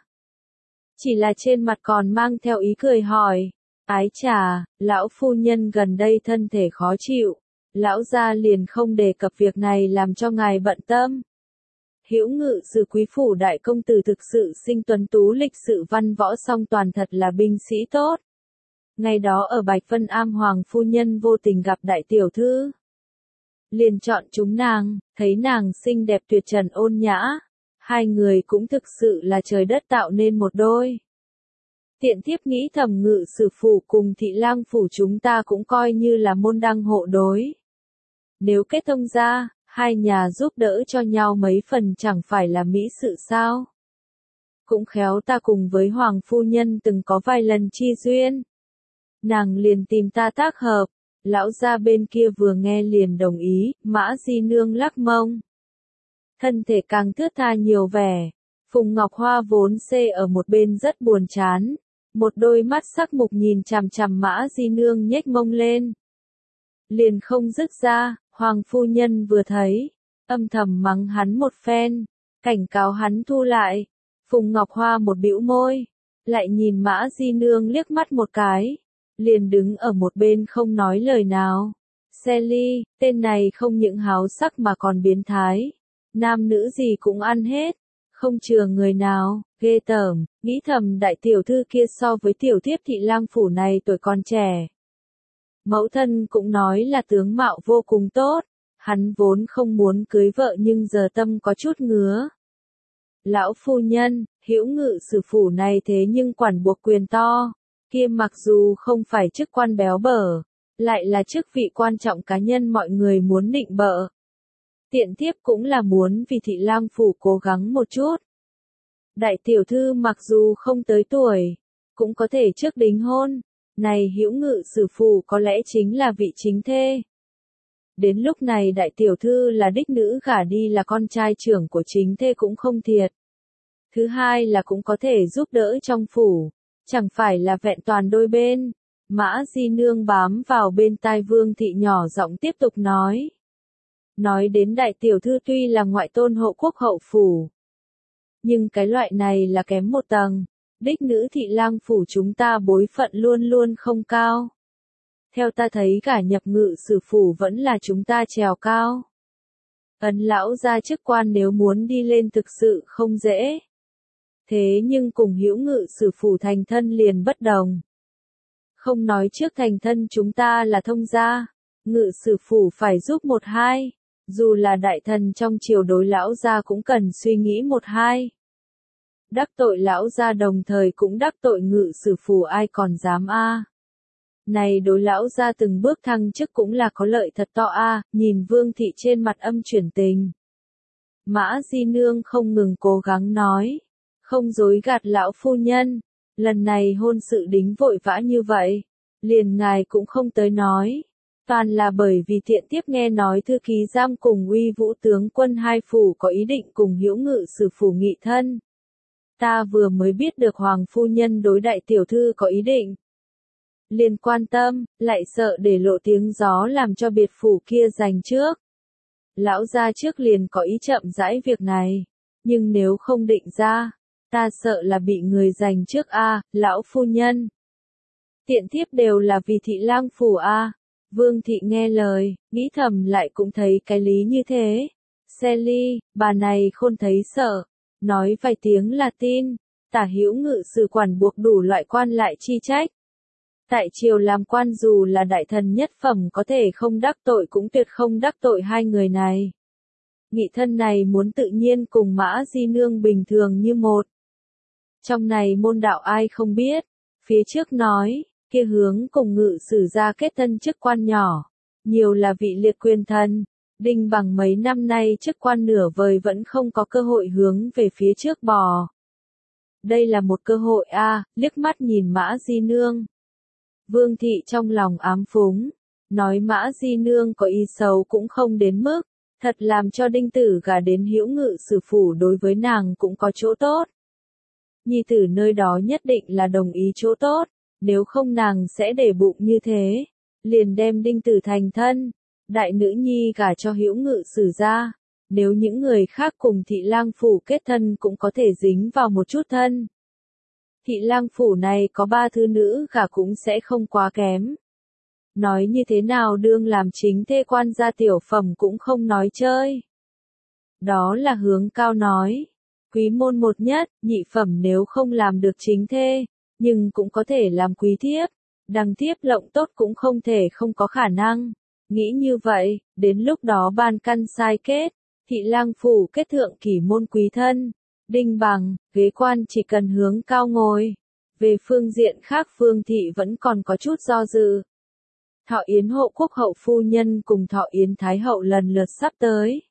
Chỉ là trên mặt còn mang theo ý cười hỏi. Ái chà, lão phu nhân gần đây thân thể khó chịu, lão gia liền không đề cập việc này làm cho ngài bận tâm. Hữu Ngự Sử quý phủ đại công tử thực sự sinh tuấn tú lịch sự văn võ song toàn, thật là binh sĩ tốt. Ngày đó ở Bạch Vân Am Hoàng phu nhân vô tình gặp đại tiểu thư, liền chọn chúng nàng, thấy nàng xinh đẹp tuyệt trần ôn nhã, hai người cũng thực sự là trời đất tạo nên một đôi. Tiện thiếp nghĩ thầm Ngự Sử phủ cùng Thị Lang phủ chúng ta cũng coi như là môn đăng hộ đối. Nếu kết thông ra, hai nhà giúp đỡ cho nhau mấy phần chẳng phải là mỹ sự sao? Cũng khéo ta cùng với Hoàng phu nhân từng có vài lần chi duyên. Nàng liền tìm ta tác hợp, lão gia bên kia vừa nghe liền đồng ý. Mã Di Nương lắc mông, thân thể càng thướt tha nhiều vẻ. Phùng Ngọc Hoa vốn xê ở một bên rất buồn chán, một đôi mắt sắc mục nhìn chằm chằm Mã Di Nương nhếch mông lên, liền không dứt ra. Hoàng phu nhân vừa thấy, âm thầm mắng hắn một phen, cảnh cáo hắn thu lại. Phùng Ngọc Hoa một bĩu môi, lại nhìn Mã Di Nương liếc mắt một cái, liền đứng ở một bên không nói lời nào. Sally, tên này không những háo sắc mà còn biến thái, nam nữ gì cũng ăn hết, không chừa người nào, ghê tởm. Nghĩ thầm đại tiểu thư kia so với tiểu thiếp Thị Lang phủ này tuổi còn trẻ. Mẫu thân cũng nói là tướng mạo vô cùng tốt, hắn vốn không muốn cưới vợ nhưng giờ tâm có chút ngứa. Lão phu nhân, Hữu Ngự Sử phủ này thế nhưng quản buộc quyền to, kia mặc dù không phải chức quan béo bở, lại là chức vị quan trọng cá nhân mọi người muốn định bợ. Tiện thiếp cũng là muốn vì thị lang phủ cố gắng một chút. Đại tiểu thư mặc dù không tới tuổi, cũng có thể trước đính hôn, này Hữu Ngự Sử phủ có lẽ chính là vị chính thê. Đến lúc này đại tiểu thư là đích nữ gả đi là con trai trưởng của chính thê cũng không thiệt. Thứ hai là cũng có thể giúp đỡ trong phủ, chẳng phải là vẹn toàn đôi bên. Mã Di Nương bám vào bên tai Vương thị nhỏ giọng tiếp tục nói. Nói đến đại tiểu thư tuy là ngoại tôn hộ quốc hậu phủ, nhưng cái loại này là kém một tầng, đích nữ thị lang phủ chúng ta bối phận luôn luôn không cao. Theo ta thấy cả nhập Ngự Sử phủ vẫn là chúng ta trèo cao. Ấn lão gia chức quan nếu muốn đi lên thực sự không dễ. Thế nhưng cùng Hữu Ngự Sử phủ thành thân liền bất đồng. Không nói trước thành thân chúng ta là thông gia, Ngự Sử phủ phải giúp một hai, dù là đại thần trong triều đối lão gia cũng cần suy nghĩ một hai. Đắc tội lão gia đồng thời cũng đắc tội Ngự Sử phủ ai còn dám a. Này đối lão gia từng bước thăng chức cũng là có lợi thật to a, nhìn Vương thị trên mặt âm chuyển tình. Mã Di Nương không ngừng cố gắng nói, không dối gạt lão phu nhân, lần này hôn sự đính vội vã như vậy, liền ngài cũng không tới nói, toàn là bởi vì tiện tiếp nghe nói thư ký giam cùng Uy Vũ tướng quân hai phủ có ý định cùng Hữu Ngự Sử phủ nghị thân. Ta vừa mới biết được hoàng phu nhân đối đại tiểu thư có ý định. Liền quan tâm, lại sợ để lộ tiếng gió làm cho biệt phủ kia giành trước. Lão gia trước liền có ý chậm rãi việc này, nhưng nếu không định ra, ta sợ là bị người giành trước a, lão phu nhân. Tiện thiếp đều là vì thị lang phủ a. Vương thị nghe lời, nghĩ thầm lại cũng thấy cái lý như thế. Sally, bà này khôn thấy sợ, nói vài tiếng là tin, tả Hữu Ngự Sử quản buộc đủ loại quan lại chi trách. Tại triều làm quan dù là đại thần nhất phẩm có thể không đắc tội cũng tuyệt không đắc tội hai người này. Nghị thân này muốn tự nhiên cùng Mã Di Nương bình thường như một. Trong này môn đạo ai không biết, phía trước nói, kia hướng cùng Ngự Sử ra kết thân chức quan nhỏ, nhiều là vị liệt quyền thần, Đinh Bằng mấy năm nay chức quan nửa vời vẫn không có cơ hội hướng về phía trước bò. Đây là một cơ hội a, liếc mắt nhìn Mã Di Nương. Vương thị trong lòng ám phúng, nói Mã Di Nương có ý xấu cũng không đến mức, thật làm cho Đinh Tử gả đến Hữu Ngự Sử phủ đối với nàng cũng có chỗ tốt. Nhi tử nơi đó nhất định là đồng ý chỗ tốt, nếu không nàng sẽ để bụng như thế, liền đem Đinh Tử thành thân, đại nữ nhi gả cho Hữu Ngự Sử ra, nếu những người khác cùng thị lang phủ kết thân cũng có thể dính vào một chút thân. Thị lang phủ này có ba thư nữ gả cũng sẽ không quá kém. Nói như thế nào đương làm chính thê quan gia tiểu phẩm cũng không nói chơi. Đó là Hướng Cao nói. Quý môn một nhất, nhị phẩm nếu không làm được chính thê, nhưng cũng có thể làm quý thiếp. Đằng thiếp lộng tốt cũng không thể không có khả năng. Nghĩ như vậy, đến lúc đó ban căn sai kết, thị lang phủ kết thượng kỷ môn quý thân. Đinh Bằng, ghế quan chỉ cần Hướng Cao ngồi. Về phương diện khác Phương thị vẫn còn có chút do dự. Thọ Yến hộ quốc hậu phu nhân cùng Thọ Yến thái hậu lần lượt sắp tới.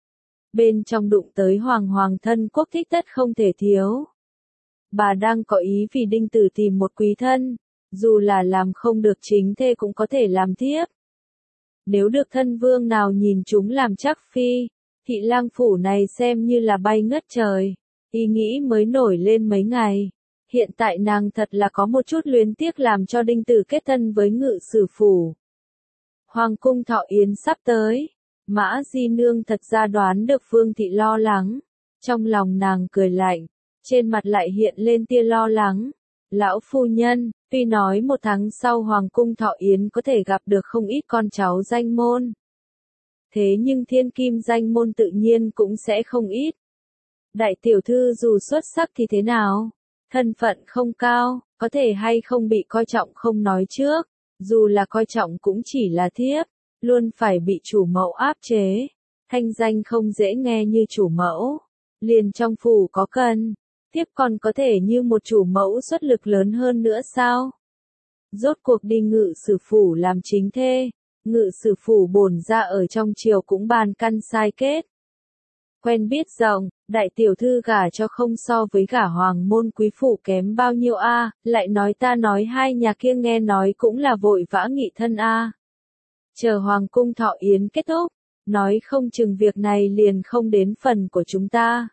Bên trong đụng tới hoàng hoàng thân quốc thích tất không thể thiếu. Bà đang có ý vì Đinh Tử tìm một quý thân, dù là làm không được chính thê cũng có thể làm thiếp. Nếu được thân vương nào nhìn chúng làm chắc phi, thị lang phủ này xem như là bay ngất trời. Ý nghĩ mới nổi lên mấy ngày. Hiện tại nàng thật là có một chút luyến tiếc làm cho Đinh Tử kết thân với Ngự Sử phủ. Hoàng cung Thọ Yến sắp tới. Mã Di Nương thật ra đoán được Vương thị lo lắng. Trong lòng nàng cười lạnh. Trên mặt lại hiện lên tia lo lắng. Lão phu nhân, tuy nói một tháng sau Hoàng cung Thọ Yến có thể gặp được không ít con cháu danh môn. Thế nhưng thiên kim danh môn tự nhiên cũng sẽ không ít. Đại tiểu thư dù xuất sắc thì thế nào? Thân phận không cao, có thể hay không bị coi trọng không nói trước, dù là coi trọng cũng chỉ là thiếp, luôn phải bị chủ mẫu áp chế, thanh danh không dễ nghe như chủ mẫu, liền trong phủ có cần, thiếp còn có thể như một chủ mẫu xuất lực lớn hơn nữa sao? Rốt cuộc đi Ngự Sử phủ làm chính thê, ngự sử phủ bổn ra ở trong triều cũng bàn căn sai kết. Quen biết rộng, đại tiểu thư gả cho không so với gả hoàng môn quý phụ kém bao nhiêu a, lại nói ta nói hai nhà kia nghe nói cũng là vội vã nghị thân a. Chờ hoàng cung thọ yến kết thúc, nói không chừng việc này liền không đến phần của chúng ta.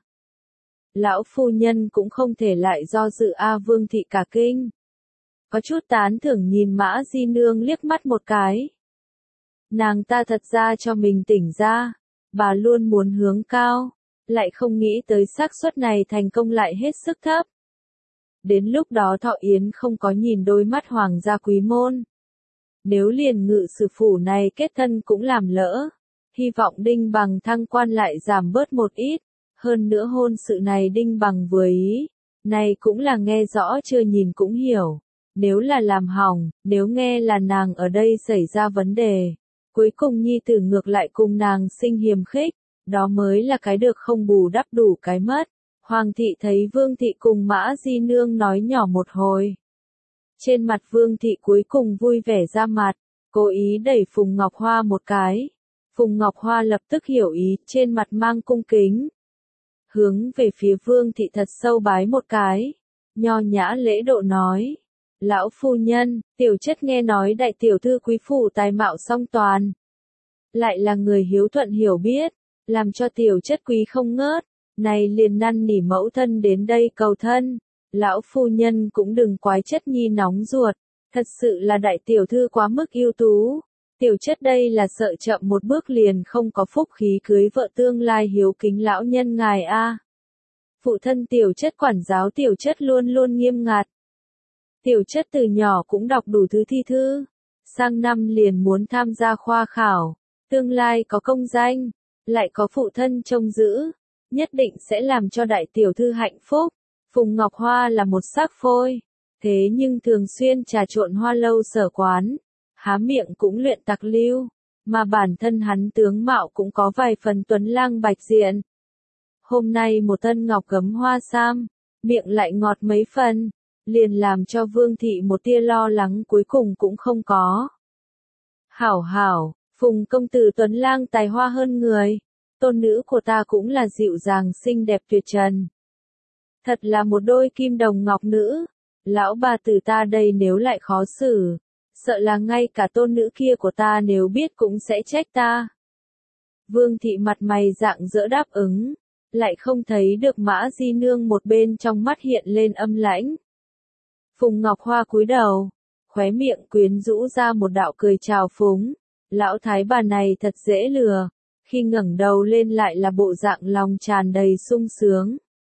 Lão phu nhân cũng không thể lại do dự a Vương thị cả kinh. Có chút tán thưởng nhìn Mã Di Nương liếc mắt một cái. Nàng ta thật ra cho mình tỉnh ra, bà luôn muốn hướng cao, lại không nghĩ tới xác suất này thành công lại hết sức thấp. Đến lúc đó thọ yến không có nhìn đôi mắt hoàng gia quý môn. Nếu liền ngự sử phủ này kết thân cũng làm lỡ, hy vọng Đinh Bằng thăng quan lại giảm bớt một ít, hơn nữa hôn sự này Đinh Bằng vừa ý, này cũng là nghe rõ chưa nhìn cũng hiểu, nếu là làm hỏng, nếu nghe là nàng ở đây xảy ra vấn đề, cuối cùng nhi tử ngược lại cùng nàng sinh hiềm khích, đó mới là cái được không bù đắp đủ cái mất. Hoàng thị thấy Vương thị cùng Mã Di Nương nói nhỏ một hồi. Trên mặt Vương thị cuối cùng vui vẻ ra mặt, cố ý đẩy Phùng Ngọc Hoa một cái. Phùng Ngọc Hoa lập tức hiểu ý, trên mặt mang cung kính. Hướng về phía Vương thị thật sâu bái một cái, nho nhã lễ độ nói. Lão phu nhân, tiểu chất nghe nói đại tiểu thư quý phủ tài mạo song toàn. Lại là người hiếu thuận hiểu biết, làm cho tiểu chất quý không ngớt, này liền năn nỉ mẫu thân đến đây cầu thân. Lão phu nhân cũng đừng quái chất nhi nóng ruột, thật sự là đại tiểu thư quá mức ưu tú. Tiểu chất đây là sợ chậm một bước liền không có phúc khí cưới vợ tương lai hiếu kính lão nhân ngài a. Phụ thân tiểu chất quản giáo tiểu chất luôn luôn nghiêm ngặt. Tiểu chất từ nhỏ cũng đọc đủ thứ thi thư, sang năm liền muốn tham gia khoa khảo, tương lai có công danh, lại có phụ thân trông giữ, nhất định sẽ làm cho đại tiểu thư hạnh phúc. Phùng Ngọc Hoa là một sắc phôi, thế nhưng thường xuyên trà trộn hoa lâu sở quán, há miệng cũng luyện tặc lưu, mà bản thân hắn tướng mạo cũng có vài phần tuấn lang bạch diện. Hôm nay một thân ngọc gấm hoa sam, miệng lại ngọt mấy phần, liền làm cho Vương thị một tia lo lắng cuối cùng cũng không có. Hảo hảo, Phùng công tử tuấn lang tài hoa hơn người, tôn nữ của ta cũng là dịu dàng xinh đẹp tuyệt trần. Thật là một đôi kim đồng ngọc nữ, lão bà tử ta đây nếu lại khó xử, sợ là ngay cả tôn nữ kia của ta nếu biết cũng sẽ trách ta. Vương thị mặt mày rạng rỡ đáp ứng, lại không thấy được Mã Di Nương một bên trong mắt hiện lên âm lãnh. Phùng Ngọc Hoa cúi đầu, khóe miệng quyến rũ ra một đạo cười trào phúng, lão thái bà này thật dễ lừa, khi ngẩng đầu lên lại là bộ dạng lòng tràn đầy sung sướng.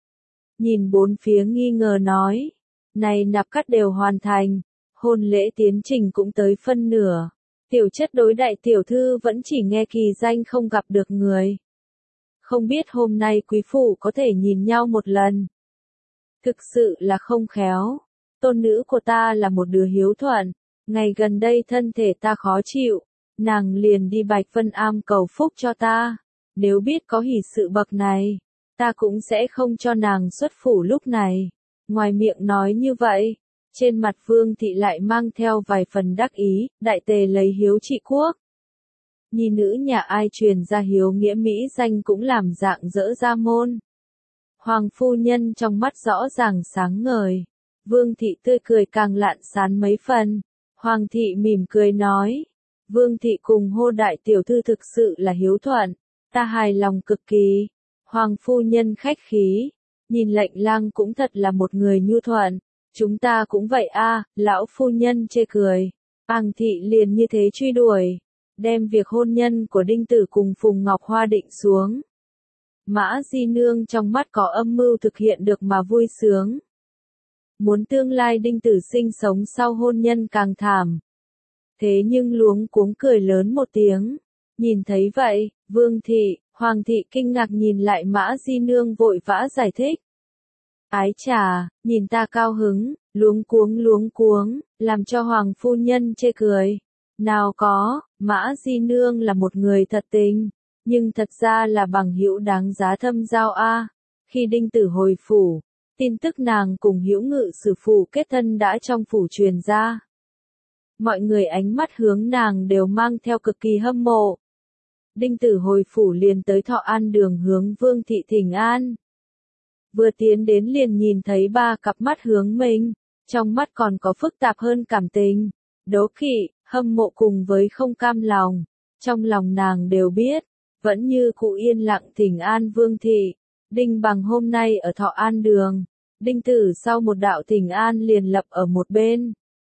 Nhìn bốn phía nghi ngờ nói, này nạp cắt đều hoàn thành, hôn lễ tiến trình cũng tới phân nửa, tiểu chất đối đại tiểu thư vẫn chỉ nghe kỳ danh không gặp được người. Không biết hôm nay quý phụ có thể nhìn nhau một lần. Thực sự là không khéo, tôn nữ của ta là một đứa hiếu thuận, ngày gần đây thân thể ta khó chịu, nàng liền đi Bạch Vân Am cầu phúc cho ta, nếu biết có hỷ sự bậc này, ta cũng sẽ không cho nàng xuất phủ lúc này. Ngoài miệng nói như vậy, trên mặt Vương thị lại mang theo vài phần đắc ý, đại tề lấy hiếu trị quốc. Nhi nữ nhà ai truyền ra hiếu nghĩa mỹ danh cũng làm dạng dỡ ra môn. Hoàng phu nhân trong mắt rõ ràng sáng ngời, Vương thị tươi cười càng lạn sán mấy phần. Hoàng thị mỉm cười nói, Vương thị cùng hô đại tiểu thư thực sự là hiếu thuận, ta hài lòng cực kỳ. Hoàng phu nhân khách khí, nhìn lệnh lang cũng thật là một người nhu thuận, chúng ta cũng vậy a. Lão phu nhân chê cười, Hoàng thị liền như thế truy đuổi, đem việc hôn nhân của Đinh Tử cùng Phùng Ngọc Hoa định xuống. Mã Di Nương trong mắt có âm mưu thực hiện được mà vui sướng. Muốn tương lai Đinh Tử sinh sống sau hôn nhân càng thảm. Thế nhưng luống cuống cười lớn một tiếng, nhìn thấy vậy, Vương thị, Hoàng thị kinh ngạc nhìn lại Mã Di Nương vội vã giải thích. Ái chà, nhìn ta cao hứng, luống cuống luống cuống, làm cho Hoàng phu nhân chê cười. Nào có, Mã Di Nương là một người thật tình, nhưng thật ra là bằng hữu đáng giá thâm giao a. Khi Đinh Tử hồi phủ, tin tức nàng cùng hữu ngự sử phủ kết thân đã trong phủ truyền ra. Mọi người ánh mắt hướng nàng đều mang theo cực kỳ hâm mộ. Đinh Tử hồi phủ liền tới Thọ An Đường hướng Vương thị thỉnh an. Vừa tiến đến liền nhìn thấy ba cặp mắt hướng mình, trong mắt còn có phức tạp hơn cảm tình, đố kỵ, hâm mộ cùng với không cam lòng. Trong lòng nàng đều biết, vẫn như cụ yên lặng thỉnh an Vương thị. Đinh Bằng hôm nay ở Thọ An Đường, Đinh Tử sau một đạo thỉnh an liền lập ở một bên.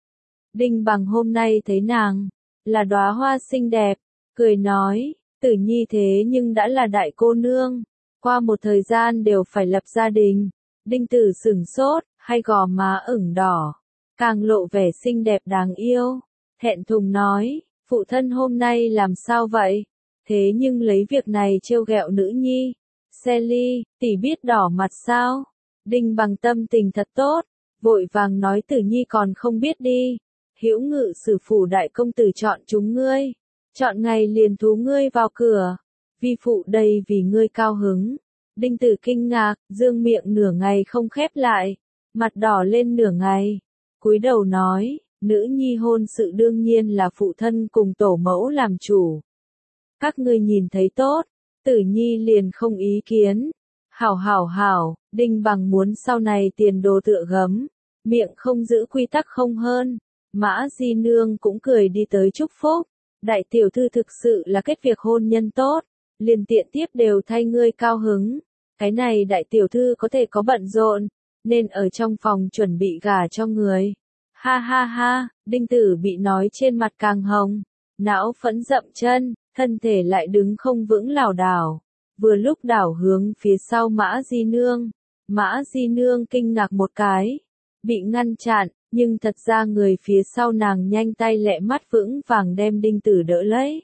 Đinh Bằng hôm nay thấy nàng, là đóa hoa xinh đẹp, cười nói, Tử Nhi thế nhưng đã là đại cô nương, qua một thời gian đều phải lập gia đình. Đinh Tử sửng sốt, hay gò má ửng đỏ, càng lộ vẻ xinh đẹp đáng yêu, thẹn thùng nói, phụ thân hôm nay làm sao vậy? Thế nhưng lấy việc này trêu ghẹo nữ nhi. Sally, tỷ biết đỏ mặt sao? Đinh Bằng tâm tình thật tốt, vội vàng nói Tử Nhi còn không biết đi. Hữu Ngự Sử phủ đại công tử chọn chúng ngươi, chọn ngày liền thú ngươi vào cửa. Vi phụ đây vì ngươi cao hứng. Đinh Tử kinh ngạc, dương miệng nửa ngày không khép lại, mặt đỏ lên nửa ngày, cúi đầu nói, nữ nhi hôn sự đương nhiên là phụ thân cùng tổ mẫu làm chủ. Các ngươi nhìn thấy tốt, Tử Nhi liền không ý kiến. Hảo hảo hảo, Đinh Bằng muốn sau này tiền đồ tựa gấm, miệng không giữ quy tắc không hơn. Mã Di Nương cũng cười đi tới chúc phúc. Đại tiểu thư thực sự là kết việc hôn nhân tốt, liền tiện tiếp đều thay ngươi cao hứng. Cái này đại tiểu thư có thể có bận rộn, nên ở trong phòng chuẩn bị gả cho người. Ha ha ha, Đinh Tử bị nói trên mặt càng hồng, não phẫn dậm chân, thân thể lại đứng không vững lảo đảo. Vừa lúc đảo hướng phía sau Mã Di Nương, Mã Di Nương kinh ngạc một cái, bị ngăn chặn, nhưng thật ra người phía sau nàng nhanh tay lẹ mắt vững vàng đem Đinh Tử đỡ lấy.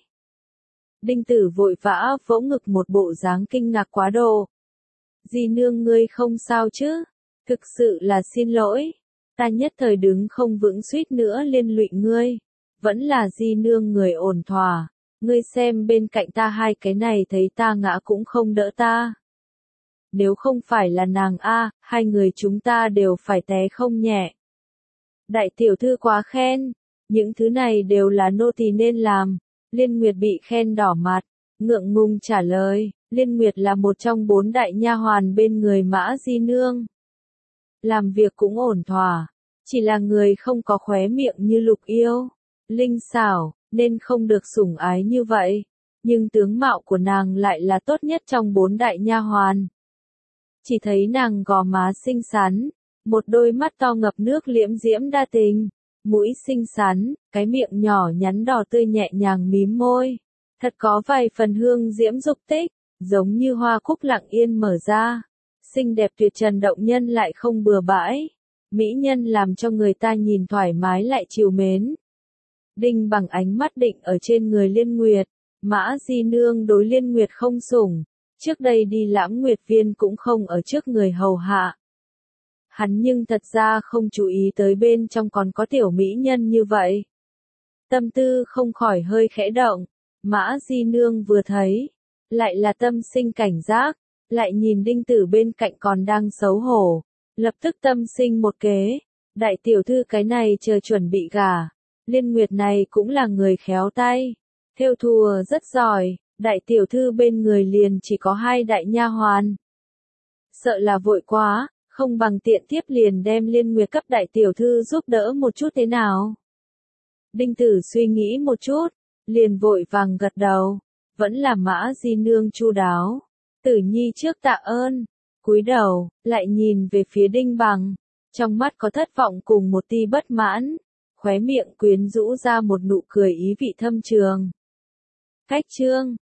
Đinh Tử vội vã vỗ ngực một bộ dáng kinh ngạc quá độ. Di Nương ngươi không sao chứ? Thực sự là xin lỗi, ta nhất thời đứng không vững suýt nữa liên lụy ngươi. Vẫn là Di Nương người ổn thỏa, ngươi xem bên cạnh ta hai cái này thấy ta ngã cũng không đỡ ta. Nếu không phải là nàng a, hai người chúng ta đều phải té không nhẹ. Đại tiểu thư quá khen, những thứ này đều là nô tỳ nên làm. Liên Nguyệt bị khen đỏ mặt, ngượng ngùng trả lời, Liên Nguyệt là một trong bốn đại nha hoàn bên người Mã Di Nương. Làm việc cũng ổn thỏa, chỉ là người không có khóe miệng như Lục Yêu, linh xảo, nên không được sủng ái như vậy, nhưng tướng mạo của nàng lại là tốt nhất trong bốn đại nha hoàn. Chỉ thấy nàng gò má xinh xắn, một đôi mắt to ngập nước liễm diễm đa tình, mũi xinh xắn, cái miệng nhỏ nhắn đỏ tươi nhẹ nhàng mím môi, thật có vài phần hương diễm dục tích, giống như hoa cúc lặng yên mở ra, xinh đẹp tuyệt trần động nhân lại không bừa bãi, mỹ nhân làm cho người ta nhìn thoải mái lại trìu mến. Đinh Bằng ánh mắt định ở trên người Liên Nguyệt, Mã Di Nương đối Liên Nguyệt không sủng, trước đây đi Lãm Nguyệt Viên cũng không ở trước người hầu hạ. Hắn nhưng thật ra không chú ý tới bên trong còn có tiểu mỹ nhân như vậy. Tâm tư không khỏi hơi khẽ động, Mã Di Nương vừa thấy, lại là tâm sinh cảnh giác, lại nhìn Đinh Tử bên cạnh còn đang xấu hổ, lập tức tâm sinh một kế, đại tiểu thư cái này chờ chuẩn bị gả, Liên Nguyệt này cũng là người khéo tay, thêu thùa rất giỏi, đại tiểu thư bên người liền chỉ có hai đại nha hoàn. Sợ là vội quá, không bằng tiện tiếp liền đem Liên Nguyệt cấp đại tiểu thư giúp đỡ một chút thế nào. Đinh Tử suy nghĩ một chút, liền vội vàng gật đầu, vẫn là Mã Di Nương chu đáo. Tử Nhi trước tạ ơn, cúi đầu, lại nhìn về phía Đinh Bằng, trong mắt có thất vọng cùng một tia bất mãn, khóe miệng quyến rũ ra một nụ cười ý vị thâm trường. Cách chương